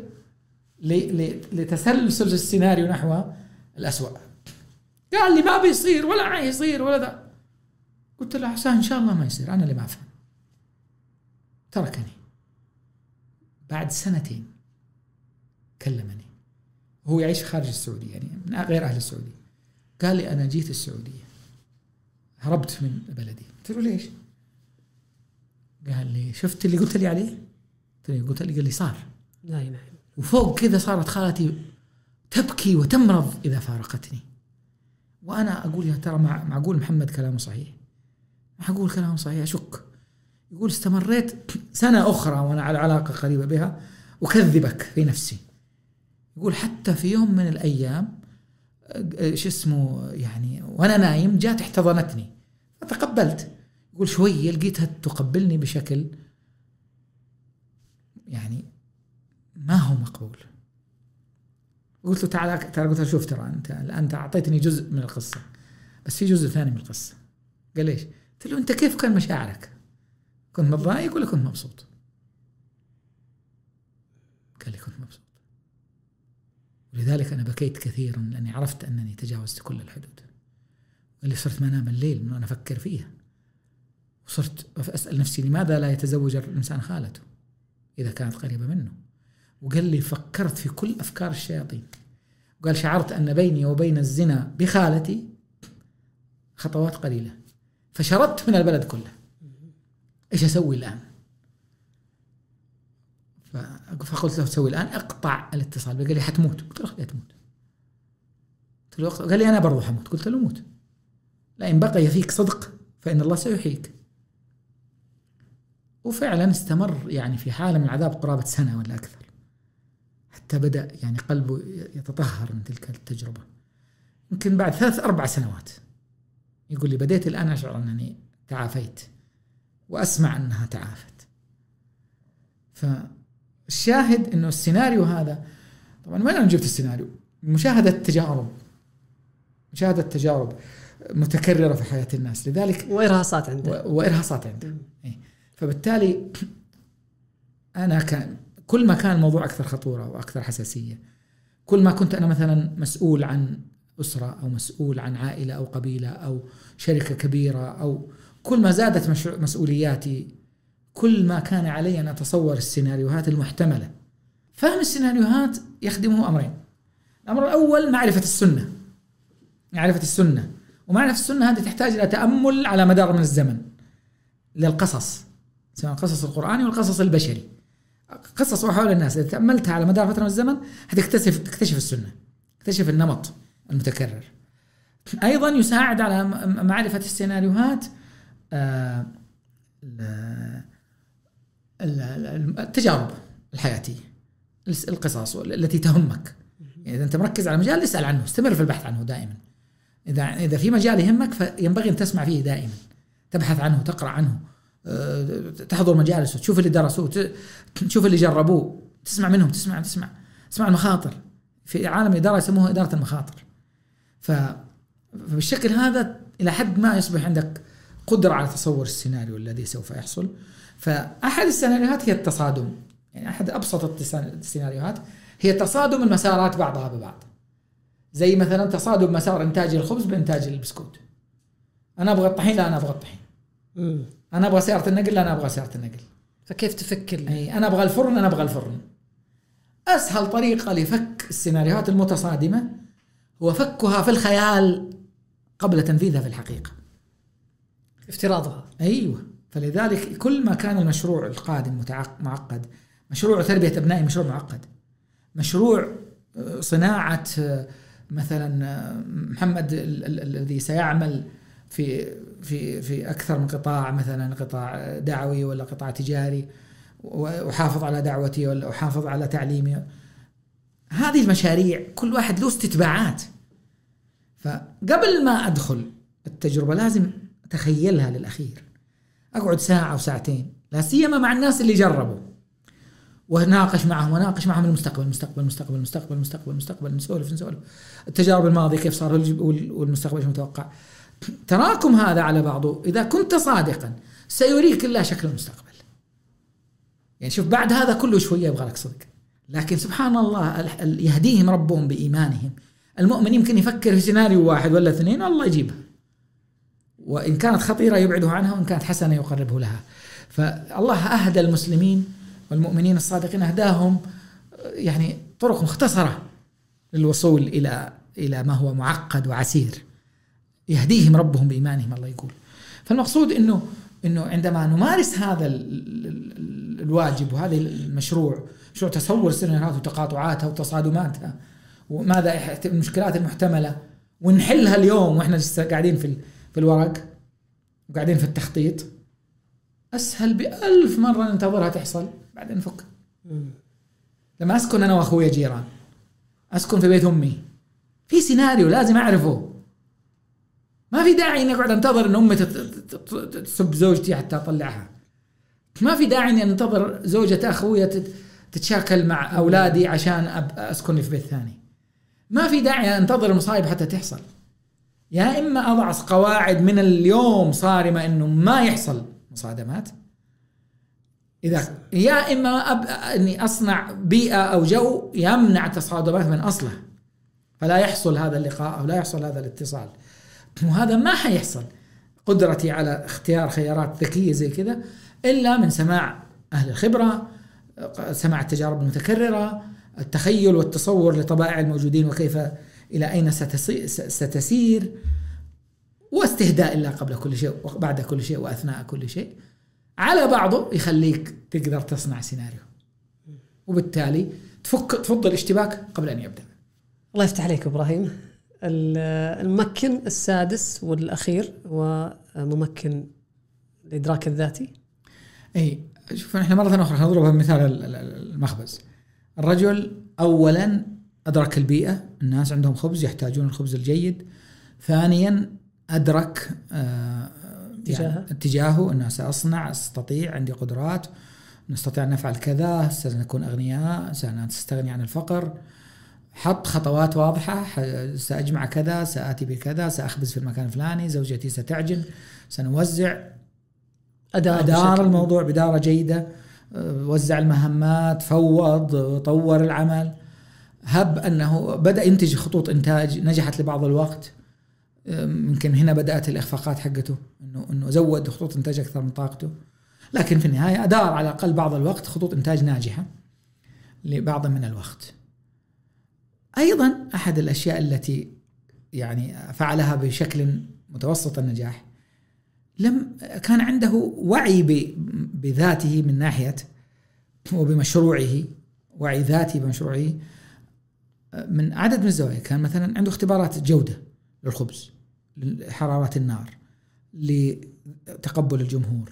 لتسلسل السيناريو نحو الأسوأ. قال لي ما بيصير ولا حيصير ولا ذا. قلت له حسان إن شاء الله ما يصير، أنا اللي ما أفهم. تركني. بعد سنتين كلمني، هو يعيش خارج السعودية يعني من غير أهل السعودية. قال لي أنا جيت السعودية، هربت من بلدي. قلت له ليش؟ قال لي شفت اللي قلت لي عليه؟ قلت لي قال لي صار. لا إله. وفوق كذا صارت خالتي تبكي وتمرض إذا فارقتني. وأنا أقول يا ترى معقول محمد كلامه صحيح؟ معقول كلامه صحيح؟ أشك. يقول استمريت سنة أخرى وأنا على علاقة قريبة بها وكذبك في نفسي. يقول حتى في يوم من الأيام شو اسمه يعني وأنا نايم جات احتضنتني فتقبلت. يقول شوية لقيتها تقبلني بشكل يعني ما هو مقبول. قلت له تعال تعال قلت له شوف ترى أنت أنت أعطيتني جزء من القصة بس في جزء ثاني من القصة. قال ليش؟ قلت له أنت كيف كان مشاعرك؟ كنت متضايق ولا كنت مبسوط؟ قال لي كنت مبسوط، ولذلك أنا بكيت كثيرا لأني عرفت أنني تجاوزت كل الحدود. اللي صرت ما انام الليل من انا افكر فيها، وصرت اسال نفسي لماذا لا يتزوج الانسان خالته اذا كانت قريبه منه. وقال لي فكرت في كل افكار الشياطين، وقال شعرت ان بيني وبين الزنا بخالتي خطوات قليله، فشردت من البلد كله. ايش اسوي الان؟ فقلت له تسوي الان اقطع الاتصال. قال لي حتموت. قلت له خليها تموت. قلت له قال لي انا برضو حموت. قلت له موت، لئن بقي فيك صدق فان الله سيحييك. وفعلا استمر يعني في حالة من العذاب قرابة سنة ولا أكثر، حتى بدأ يعني قلبه يتطهر من تلك التجربة. يمكن بعد ثلاث أربع سنوات يقول لي بديت الآن أشعر أنني تعافيت وأسمع أنها تعافت. فالشاهد أنه السيناريو هذا طبعا وين أنا جبت السيناريو؟ مشاهدة تجارب، مشاهدة تجارب متكررة في حياة الناس، لذلك وإرهاصات عنده وإرهاصات عنده. فبالتالي أنا كان كل ما كان الموضوع أكثر خطورة وأكثر حساسية، كل ما كنت أنا مثلا مسؤول عن أسرة أو مسؤول عن عائلة أو قبيلة أو شركة كبيرة، أو كل ما زادت مسؤولياتي كل ما كان علي أن أتصور السيناريوهات المحتملة. فهم السيناريوهات يخدمه أمرين. الأمر الأول معرفة السنة، معرفة السنة ومعرفة السنة هذه تحتاج إلى تأمل على مدار من الزمن للقصص، سواء القصص القرآني والقصص البشري، قصص وحول الناس إذا تأملتها على مدار فترة من الزمن هتكتشف تكتشف السنة، تكتشف النمط المتكرر. أيضا يساعد على معرفة السيناريوهات آه التجارب الحياتية، القصص التي تهمك. يعني إذا أنت مركز على مجال اسأل عنه، استمر في البحث عنه دائما. إذا إذا في مجال يهمك فينبغي أن تسمع فيه دائما، تبحث عنه، تقرأ عنه، تحضر مجالس وتشوف اللي درسوه، تشوف اللي جربوه، تسمع منهم، تسمع تسمع تسمع المخاطر. في عالم الإدارة يسموها إدارة المخاطر. فبالشكل هذا إلى حد ما يصبح عندك قدرة على تصور السيناريو الذي سوف يحصل. فأحد السيناريوهات هي التصادم، يعني أحد أبسط السيناريوهات هي تصادم المسارات بعضها ببعض، زي مثلا تصادم مسار إنتاج الخبز بإنتاج البسكوت. أنا أبغى الطحين، لا أنا أبغى الطحين. م. أنا أبغى سيارة النقل، لا أنا أبغى سيارة النقل. فكيف تفكر؟ أي أنا أبغى الفرن، أنا أبغى الفرن. أسهل طريقة لفك السيناريوهات المتصادمة هو فكها في الخيال قبل تنفيذها في الحقيقة، افتراضها. أيوة. فلذلك كل ما كان المشروع القادم معقد، مشروع تربية أبنائي مشروع معقد، مشروع صناعة مثلا محمد الذي سيعمل في في في أكثر من قطاع، مثلا قطاع دعوي ولا قطاع تجاري، وحافظ على دعوتي ولا أحافظ على تعليمي. هذه المشاريع كل واحد له استتباعات. فقبل ما أدخل التجربة لازم أتخيلها للأخير، أقعد ساعة أو ساعتين، لا سيما مع الناس اللي جربوا، وناقش معهم وناقش معهم المستقبل المستقبل المستقبل المستقبل المستقبل المستقبل نسولف نسولف التجارب الماضية كيف صار والمستقبل ايش متوقع. تراكم هذا على بعضه إذا كنت صادقا سيريك الله شكل المستقبل. يعني شوف بعد هذا كله شوية يبغى لك صدق، لكن سبحان الله يهديهم ربهم بإيمانهم. المؤمن يمكن يفكر في سيناريو واحد ولا اثنين والله يجيبها، وإن كانت خطيرة يبعده عنها، وإن كانت حسنة يقربه لها. فالله أهدى المسلمين والمؤمنين الصادقين، أهداهم يعني طرق مختصرة للوصول إلى إلى ما هو معقد وعسير، يهديهم ربهم بإيمانهم الله يقول. فالمقصود إنه إنه عندما نمارس هذا الواجب وهذا المشروع، مشروع تصور السيناريوهات وتقاطعاتها وتصادماتها وماذا المشكلات المحتملة، ونحلها اليوم وإحنا لسه قاعدين في في الورق وقاعدين في التخطيط، أسهل بألف مرة ننتظرها تحصل بعدين نفك. لما أسكن أنا وأخويا جيران، أسكن في بيت أمي، في سيناريو لازم أعرفه. ما في داعي إني أقعد أنتظر إن أمي تسب زوجتي حتى أطلعها. ما في داعي إني أنتظر زوجة أخويا تتشاكل مع أولادي عشان أسكن في بيت ثاني. ما في داعي أنتظر المصايب حتى تحصل. يا إما أضع قواعد من اليوم صارمة إنه ما يحصل مصادمات، إذا يا إما أب... إني أصنع بيئة أو جو يمنع تصادمات من أصلها، فلا يحصل هذا اللقاء أو لا يحصل هذا الاتصال. وهذا ما حيحصل قدرتي على اختيار خيارات ذكية زي كذا إلا من سماع أهل الخبرة، سماع التجارب المتكررة، التخيل والتصور لطبائع الموجودين وكيف إلى أين ستسير، واستهداء الله قبل كل شيء وبعد كل شيء وأثناء كل شيء. على بعضه يخليك تقدر تصنع سيناريو، وبالتالي تفك تفضل الاشتباك قبل أن يبدأ. الله يفتح عليك إبراهيم. الممكن السادس والأخير هو ممكن الإدراك الذاتي. أي شوف، نحن مرة أخرى نضربها بمثال المخبز. الرجل أولا أدرك البيئة، الناس عندهم خبز يحتاجون الخبز الجيد. ثانيا أدرك آه يعني اتجاهه، أنه سأصنع، أستطيع، عندي قدرات، نستطيع أن نفعل كذا، سنكون أغنياء، سنستغني عن الفقر. حط خطوات واضحة، سأجمع كذا، سآتي بكذا، سأخبز في المكان الفلاني، زوجتي ستعجن، سنوزع، أدار, أدار الموضوع بدارة جيدة، وزع المهمات، فوض، طور العمل. هب أنه بدأ ينتج خطوط إنتاج نجحت لبعض الوقت، يمكن هنا بدأت الإخفاقات حقته، إنه إنه زود خطوط إنتاج أكثر من طاقته، لكن في النهاية أدار على الأقل بعض الوقت خطوط إنتاج ناجحة لبعض من الوقت. أيضا أحد الأشياء التي يعني فعلها بشكل متوسط النجاح، لم كان عنده وعي بذاته من ناحية وبمشروعه، وعي ذاتي بمشروعه من عدد من الزوايا. كان مثلا عنده اختبارات جودة للخبز، لحرارة النار، لتقبل الجمهور،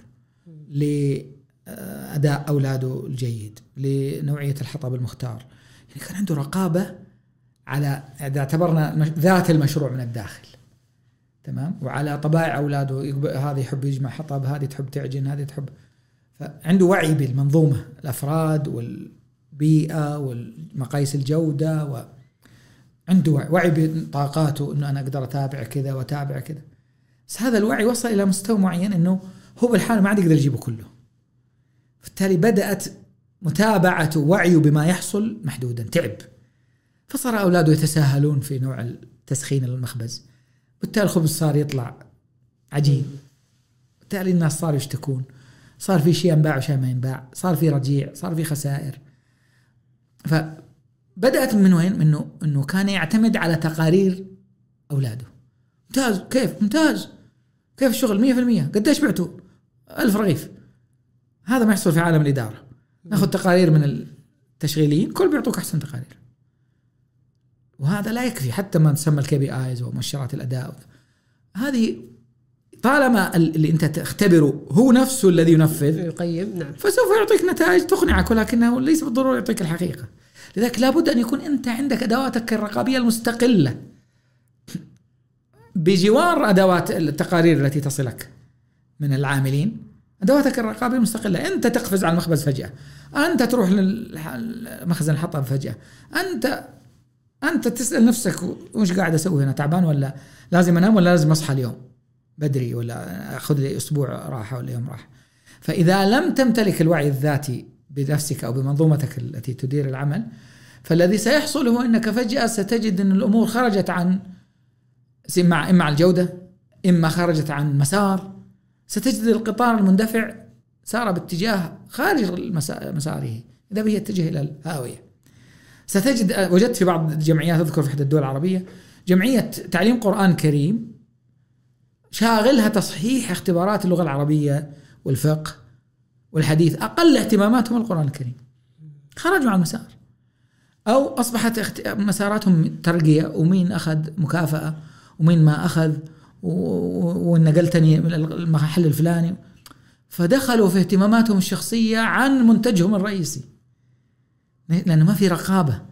لأداء أولاده الجيد، لنوعية الحطب المختار. يعني كان عنده رقابة على، إذا اعتبرنا ذات المشروع من الداخل، تمام، وعلى طبائع أولاده، هذه يحب يجمع حطب، هذه تحب تعجن، هذه تحب. فعنده وعي بالمنظومة، الأفراد والبيئة والمقاييس الجودة، وعنده وعي بطاقاته، إنه أنا أقدر أتابع كذا وأتابع كذا. بس هذا الوعي وصل إلى مستوى معين إنه هو بالحال ما عاد يقدر يجيبه كله، بالتالي بدأت متابعته وعيه بما يحصل محدودا، تعب. فصار أولاده يتساهلون في نوع التسخين المخبز، بالتالي الخبز صار يطلع عجين، بالتالي الناس صاروا يشتكون، صار في شيء ينباع وشيء ما ينباع، صار في رجيع، صار في خسائر. فبدأت من وين؟ إنه إنه كان يعتمد على تقارير أولاده. ممتاز، كيف ممتاز، كيف الشغل مية في المية، قديش بعتوا؟ ألف رغيف. هذا ما يحصل في عالم الإدارة. ناخذ تقارير من التشغيليين، كل بيعطوك أحسن تقارير، وهذا لا يكفي. حتى ما تسمى الكي بي آيز ومؤشرات الأداء، هذه طالما اللي أنت تختبره هو نفسه الذي ينفذ يقيم، نعم، فسوف يعطيك نتائج تقنعك، ولكنه ليس بالضرورة يعطيك الحقيقة. لذلك لابد أن يكون أنت عندك أدواتك الرقابية المستقلة بجوار أدوات التقارير التي تصلك من العاملين. أدواتك الرقابية المستقلة، أنت تقفز على المخبز فجأة، أنت تروح للمخزن الحطب فجأة، أنت أنت تسأل نفسك وش قاعد أسوي هنا، تعبان ولا لازم أنام ولا لازم أصحى اليوم بدري ولا أخذ لي أسبوع راحة ولا يوم راحة. فإذا لم تمتلك الوعي الذاتي بنفسك أو بمنظومتك التي تدير العمل، فالذي سيحصل هو أنك فجأة ستجد أن الأمور خرجت عن إما إما عن الجودة، إما خرجت عن مسار. ستجد القطار المندفع سار باتجاه خارج مساره، إذا به يتجه إلى الهاوية. ستجد، وجدت في بعض الجمعيات، أذكر في إحدى الدول العربية جمعية تعليم قرآن كريم شاغلها تصحيح اختبارات اللغة العربية والفقه والحديث، أقل اهتماماتهم القرآن الكريم، خرجوا عن المسار، أو أصبحت مساراتهم ترقية، ومين أخذ مكافأة ومين ما أخذ، ونقلتني من المحل الفلاني. فدخلوا في اهتماماتهم الشخصية عن منتجهم الرئيسي، لأنه ما في رقابة.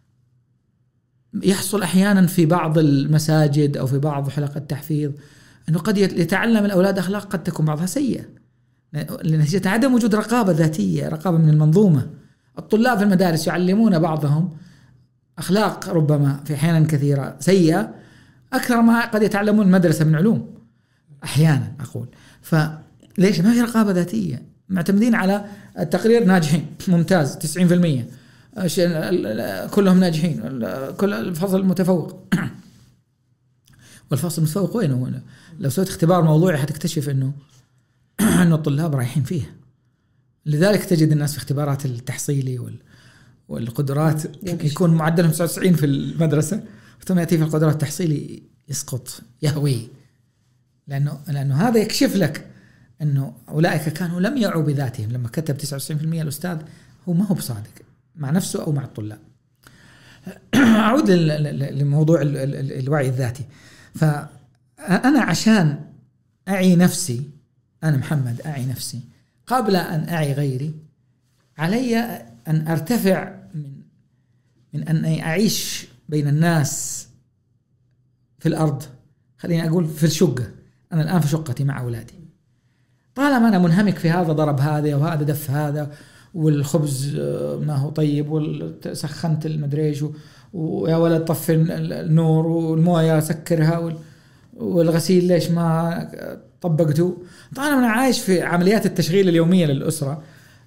يحصل أحيانا في بعض المساجد أو في بعض حلقات التحفيظ أنه قد يتعلم الأولاد أخلاق قد تكون بعضها سيئة لنتيجة عدم وجود رقابة ذاتية، رقابة من المنظومة. الطلاب في المدارس يعلمون بعضهم أخلاق ربما في أحيانا كثيرة سيئة أكثر ما قد يتعلمون المدرسة من علوم أحيانا أقول. فليش ما في رقابة ذاتية؟ معتمدين على التقرير، ناجحين ممتاز تسعين بالمية، كلهم ناجحين، كل الفصل متفوق. والفصل المتفوق وينه؟ لو سويت اختبار موضوعي حتكتشف انه انه الطلاب رايحين فيه. لذلك تجد الناس في اختبارات التحصيلي وال والقدرات يكون معدلهم تسعة وتسعين في المدرسة، ثم يأتي في القدرات التحصيلي يسقط يهوي، لأنه لأنه هذا يكشف لك أنه أولئك كانوا لم يعوا بذاتهم. لما كتب تسعة وتسعين بالمئة الأستاذ هو ما هو بصادق مع نفسه أو مع الطلاب. أعود لموضوع الوعي الذاتي. فأنا عشان أعي نفسي، أنا محمد أعي نفسي قبل أن أعي غيري، علي أن أرتفع من من أن أعيش بين الناس في الأرض. خليني أقول في الشقة، أنا الآن في شقتي مع أولادي، طالما أنا منهمك في هذا ضرب هذا وهذا دف هذا والخبز ما هو طيب وسخنت المدريش ويا ولد طفي النور والموية سكرها والغسيل ليش ما طبقته، طالما أنا عايش في عمليات التشغيل اليومية للأسرة،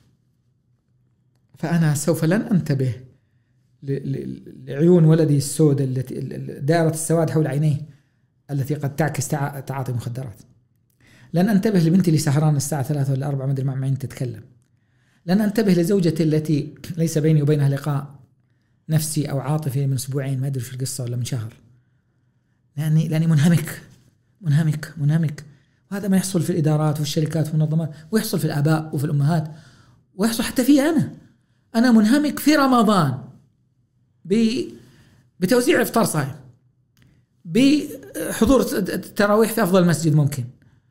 فأنا سوف لن أنتبه لعيون ولدي السوداء التي دائرة السواد حول عينيه التي قد تعكس تعاطي مخدرات. لن أنتبه لبنتي اللي سهران الساعة ثلاثة ولا أربعة ما أدري مع معين تتكلم. لن أنتبه لزوجتي التي ليس بيني وبينها لقاء نفسي أو عاطفي من أسبوعين ما أدري في القصة ولا من شهر، لأني لأني منهمك منهمك منهمك. وهذا ما يحصل في الإدارات والشركات والمنظمات، ويحصل في الآباء وفي الأمهات، ويحصل حتى في أنا أنا منهمك في رمضان بتوزيع إفطار صائم، بحضور التراويح في أفضل مسجد ممكن،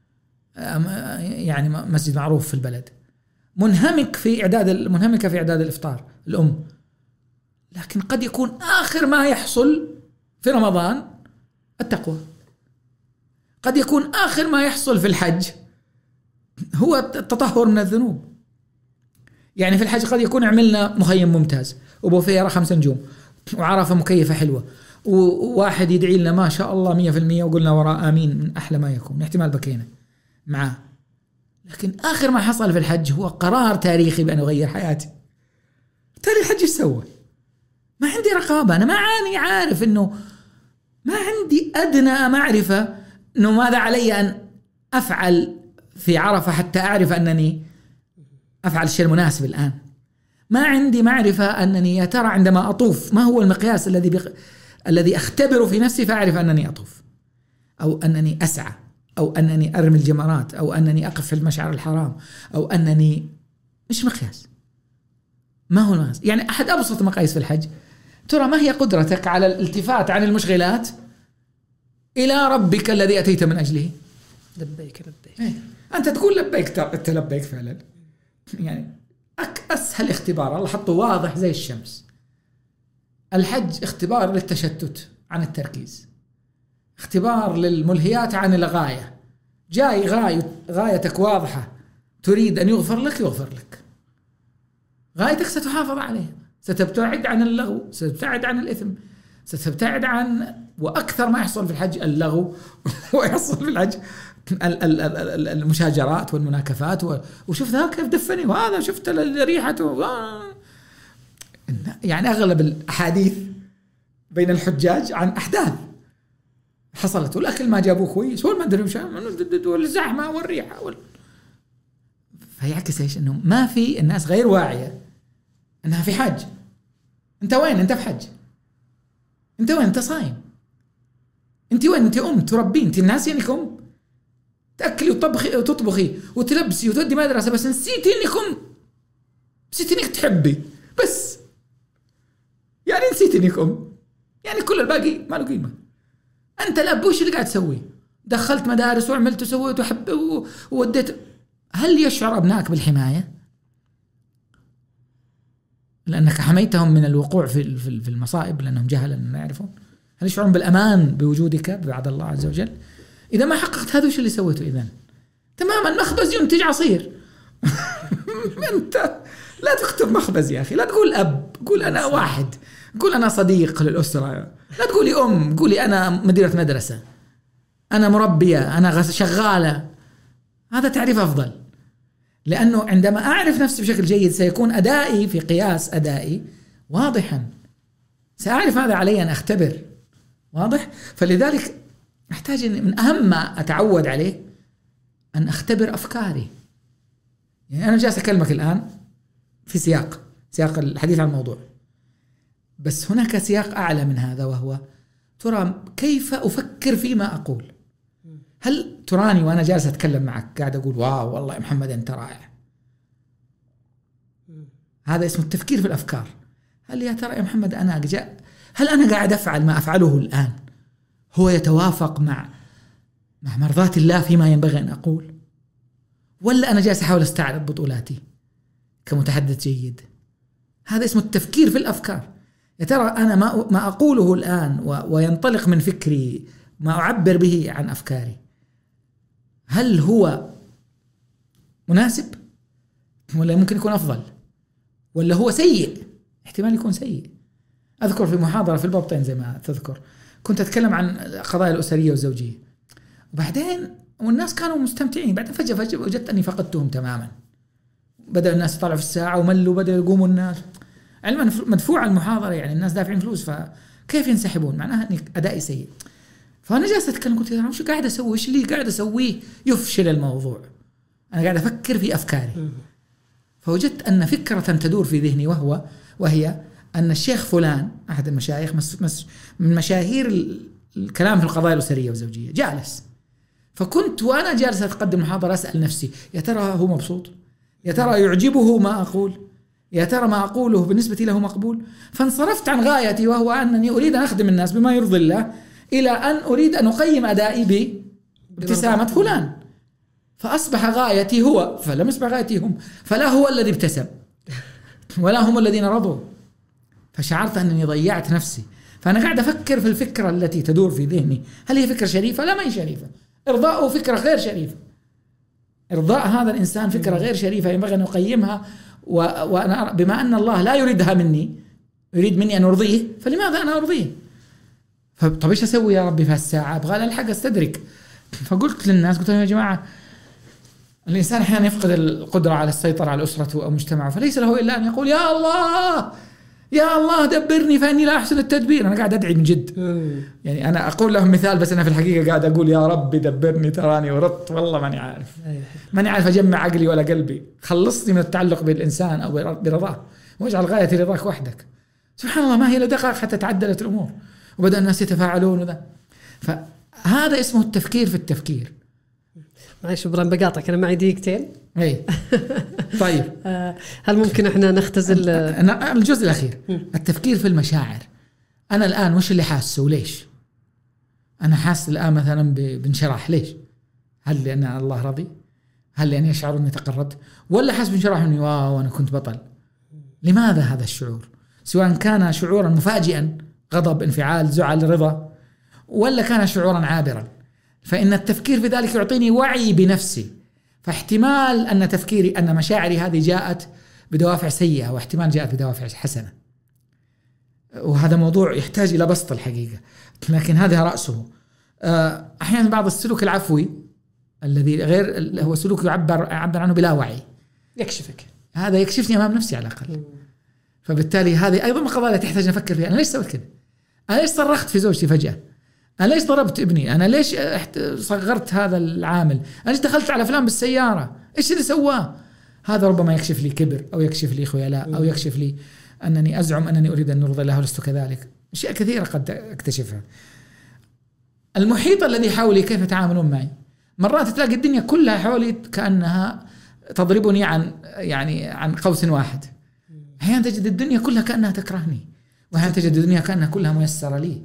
يعني مسجد معروف في البلد، منهمك في إعداد منهمكة في إعداد الإفطار الأم. لكن قد يكون آخر ما يحصل في رمضان التقوى، قد يكون آخر ما يحصل في الحج هو التطهر من الذنوب. يعني في الحج قد يكون عملنا مخيم ممتاز وبوفيرة خمس نجوم وعرفة مكيفة حلوة وواحد يدعي لنا ما شاء الله مية في المية وقلنا وراء آمين من أحلى ما يكون، احتمال بكينا معاه. لكن آخر ما حصل في الحج هو قرار تاريخي بأن أغير حياتي. تالي الحج إيش سوى؟ ما عندي رقابة، أنا ما عاني عارف إنه ما عندي أدنى معرفة إنه ماذا علي أن أفعل في عرفة حتى أعرف أنني أفعل الشيء المناسب الآن. ما عندي معرفة أنني يا ترى عندما أطوف ما هو المقياس الذي بق... الذي أختبره في نفسي فأعرف أنني أطوف، أو أنني أسعى، أو أنني أرمي الجمرات، أو أنني أقف في المشعر الحرام، أو أنني مش مقياس. ما هو المقياس؟ يعني أحد أبسط مقاييس في الحج، ترى ما هي قدرتك على الالتفات عن المشغلات إلى ربك الذي أتيت من أجله؟ لبيك لبيك. إيه؟ أنت تقول لبيك، أنت لبيك فعلا. يعني أسهل اختبار الله حطه واضح زي الشمس. الحج اختبار للتشتت عن التركيز، اختبار للملهيات عن الغاية. جاي غاية غايتك واضحة تريد أن يغفر لك يغفر لك، غايتك ستحافظ عليها، ستبتعد عن اللغو، ستبتعد عن الإثم، ستبتعد عن، وأكثر ما يحصل في الحج اللغو ويحصل في الحج المشاجرات والمناكفات. وشوف ذا كيف دفني وهذا شفت ريحته. يعني أغلب الأحاديث بين الحجاج عن أحداث حصلت، والأكل ما جابوه كويس والمدري وش والزحمة والريحة وال... فيعكس إيش؟ إنه ما في، الناس غير واعية أنها في حج. أنت وين؟ أنت في حج. أنت وين؟ أنت صايم. أنت وين؟ أنت أم تربين. أنت الناس إنك أم تأكلي وتطبخي وتطبخي وتلبسي وتودي مدرسة، بس نسيتي إنك أم، نسيتي إنك تحبي بس، يعني نسيتي إنك أم، يعني كل الباقي ما له قيمة. أنت الأب وش اللي قاعد تسوي؟ دخلت مدارس وعملت وسويت وحب ووديت. هل يشعر أبنائك بالحماية؟ لأنك حميتهم من الوقوع في في المصائب لأنهم جهلا ما يعرفون؟ هل يشعرون بالأمان بوجودك بعد الله عز وجل؟ إذا ما حققت هذا وش اللي سويته إذن؟ تماما مخبز ينتج عصير. أنت لا تكتب مخبز يا أخي، لا تقول أب، قول أنا واحد، قول أنا صديق للأسرة، لا تقولي أم، قولي أنا مديرة مدرسة، أنا مربية، أنا شغالة. هذا تعريف أفضل، لأنه عندما أعرف نفسي بشكل جيد سيكون أدائي في قياس أدائي واضحا، سأعرف ماذا علي أن أختبر. واضح؟ فلذلك أحتاج إن من أهم ما أتعود عليه أن أختبر أفكاري. يعني أنا جالس أكلمك الآن في سياق سياق الحديث عن الموضوع، بس هناك سياق أعلى من هذا، وهو ترى كيف أفكر فيما أقول. هل تراني وأنا جالس أتكلم معك قاعد أقول واو والله يا محمد أنت رائع؟ هذا اسمه التفكير في الأفكار. هل يا ترى يا محمد أنا جاء هل أنا قاعد أفعل ما أفعله الآن هو يتوافق مع مع مرضات الله فيما ينبغي أن أقول، ولا أنا جالس أحاول أستعرض بطولاتي كمتحدث جيد؟ هذا اسمه التفكير في الأفكار. يا ترى أنا ما ما أقوله الآن وينطلق من فكري، ما أعبر به عن أفكاري، هل هو مناسب ولا ممكن يكون أفضل، ولا هو سيء؟ احتمال يكون سيء. أذكر في محاضرة في البابتين زي ما تذكر كنت أتكلم عن قضايا الأسرية والزوجية، وبعدين والناس كانوا مستمتعين، بعدين فجأة فجأة وجدت أني فقدتهم تماما. بدأ الناس يطلعوا في الساعة وملوا، بدأ يقوموا الناس علما مدفوع المحاضرة، يعني الناس دافعين فلوس، فكيف ينسحبون؟ معناها أني أدائي سيء. فأنا جالس أتكلم قلت وش قاعد أسوي؟ إيش اللي قاعد أسويه يفشل الموضوع؟ أنا قاعد أفكر في أفكاري. فوجدت أن فكرة تدور في ذهني، وهو وهي أن الشيخ فلان أحد المشايخ مس مس من مشاهير الكلام في القضايا الأسرية والزوجية جالس، فكنت وأنا جالس أتقدم محاضرة أسأل نفسي يا ترى هو مبسوط؟ يا ترى يعجبه ما أقول؟ يا ترى ما أقوله بالنسبة له مقبول؟ فانصرفت عن غايتي، وهو أنني أريد أن أخدم الناس بما يرضي الله، إلى أن أريد أن أقيم أدائي بابتسامة فلان. فأصبح غايتي هو، فلم يصبح غايتي هم، فلا هو الذي ابتسم ولا هم الذين رضوا. فشعرت أنني ضيعت نفسي. فأنا قاعد أفكر في الفكرة التي تدور في ذهني، هل هي فكرة شريفة؟ لا، ما هي شريفة. إرضاءه فكرة غير شريفة. إرضاء هذا الإنسان فكرة غير شريفة، ينبغي أن أقيمها، وأنا بما أن الله لا يريدها مني، يريد مني أن أرضيه، فلماذا أنا أرضيه؟ طب إيش أسوي يا ربي في هالساعة؟ أبغى ألحق أستدرك. فقلت للناس، قلت لهم يا جماعة، الإنسان أحيانا يفقد القدرة على السيطرة على أسرته أو مجتمعه، فليس له إلا أن يقول يا الله يا الله دبرني فإني لا أحسن التدبير. أنا قاعد أدعي من جد، يعني أنا أقول لهم مثال، بس أنا في الحقيقة قاعد أقول يا رب دبرني، تراني ورطت والله ماني عارف ماني عارف أجمع عقلي ولا قلبي، خلصني من التعلق بالإنسان أو برضاه، واجعل غايتي رضاك وحدك. سبحان الله، ما هي لدقائق حتى تعدلت الأمور وبدأ الناس يتفاعلون وذا. فهذا اسمه التفكير في التفكير. معليش إبراهيم بقاطعك، أنا معي دقيقتين. أي طيب. هل ممكن إحنا نختزل الجزء الأخير؟ التفكير في المشاعر. أنا الآن وش اللي حاسه وليش؟ أنا حاس الآن مثلا بانشراح، ليش؟ هل لأن الله رضي؟ هل لأني أشعر أني تقربت؟ ولا حاس بانشراح أني واو أنا كنت بطل؟ لماذا هذا الشعور؟ سواء كان شعورا مفاجئا، غضب، انفعال، زعل، رضا، ولا كان شعورا عابرا، فإن التفكير في ذلك يعطيني وعي بنفسي. فاحتمال أن تفكيري أن مشاعري هذه جاءت بدوافع سيئة، واحتمال جاءت بدوافع حسنة، وهذا موضوع يحتاج إلى بسط الحقيقة، لكن هذا رأسه. أحيانا بعض السلوك العفوي الذي غير هو سلوك يعبر يعبر عنه بلا وعي، يكشفك، هذا يكشفني أمام نفسي على الأقل. فبالتالي هذه أيضا قضايا تحتاج نفكر فيها. أنا ليش سويت كذا؟ أنا ليش صرخت في زوجتي فجأة؟ أنا ليش ضربت ابني؟ أنا ليش صغرت هذا العامل؟ أنا ليش دخلت على فلان بالسيارة؟ إيش اللي سواه؟ هذا ربما يكشف لي كبر، أو يكشف لي خيلاء، أو يكشف لي أنني أزعم أنني أريد أن نرضي الله ولست كذلك. أشياء كثيرة قد أكتشفها. المحيط الذي حولي كيف يتعاملون معي؟ مرات تلاقي الدنيا كلها حولي كأنها تضربني عن يعني عن قوس واحد. أحيانا تجد الدنيا كلها كأنها تكرهني، وأحيانا تجد الدنيا كأنها كلها ميسرة لي.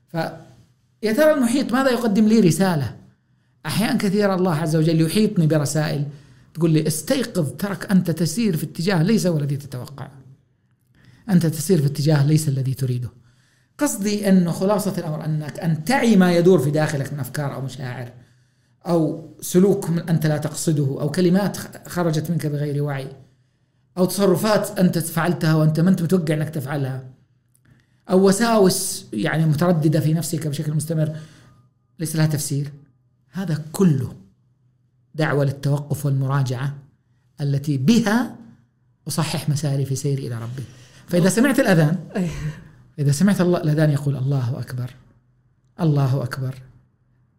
فيا ترى المحيط ماذا يقدم لي؟ رسالة. أحيانا كثيرا الله عز وجل يحيطني برسائل تقول لي استيقظ، ترك أنت تسير في اتجاه ليس هو الذي تتوقع، أنت تسير في اتجاه ليس الذي تريده. قصدي أنه خلاصة الأمر أنك أن تعي ما يدور في داخلك من أفكار أو مشاعر أو سلوك أنت لا تقصده، أو كلمات خرجت منك بغير وعي، أو تصرفات أنت فعلتها وأنت ما أنت متوقع أنك تفعلها، أو وساوس يعني مترددة في نفسك بشكل مستمر ليس لها تفسير. هذا كله دعوة للتوقف والمراجعة التي بها أصحح مساري في سيري إلى ربي. فإذا سمعت الأذان، إذا سمعت الله الأذان يقول الله أكبر الله أكبر،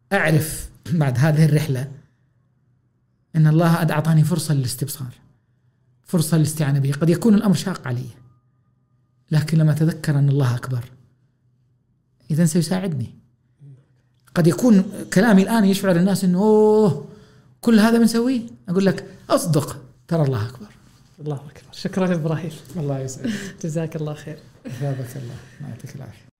أعرف بعد هذه الرحلة أن الله قد أعطاني فرصة للاستبصار، فرصة للاستعانة به. قد يكون الأمر شاق علي، لكن لما أتذكر أن الله أكبر إذن سيساعدني. قد يكون كلامي الآن يشعر الناس أنه أوه كل هذا بنسويه، أقول لك أصدق، ترى الله أكبر. الله أكبر. شكرا إبراهيم. الله يسعدك. جزاك الله خير. أثابك الله، ما يعطيك العافية.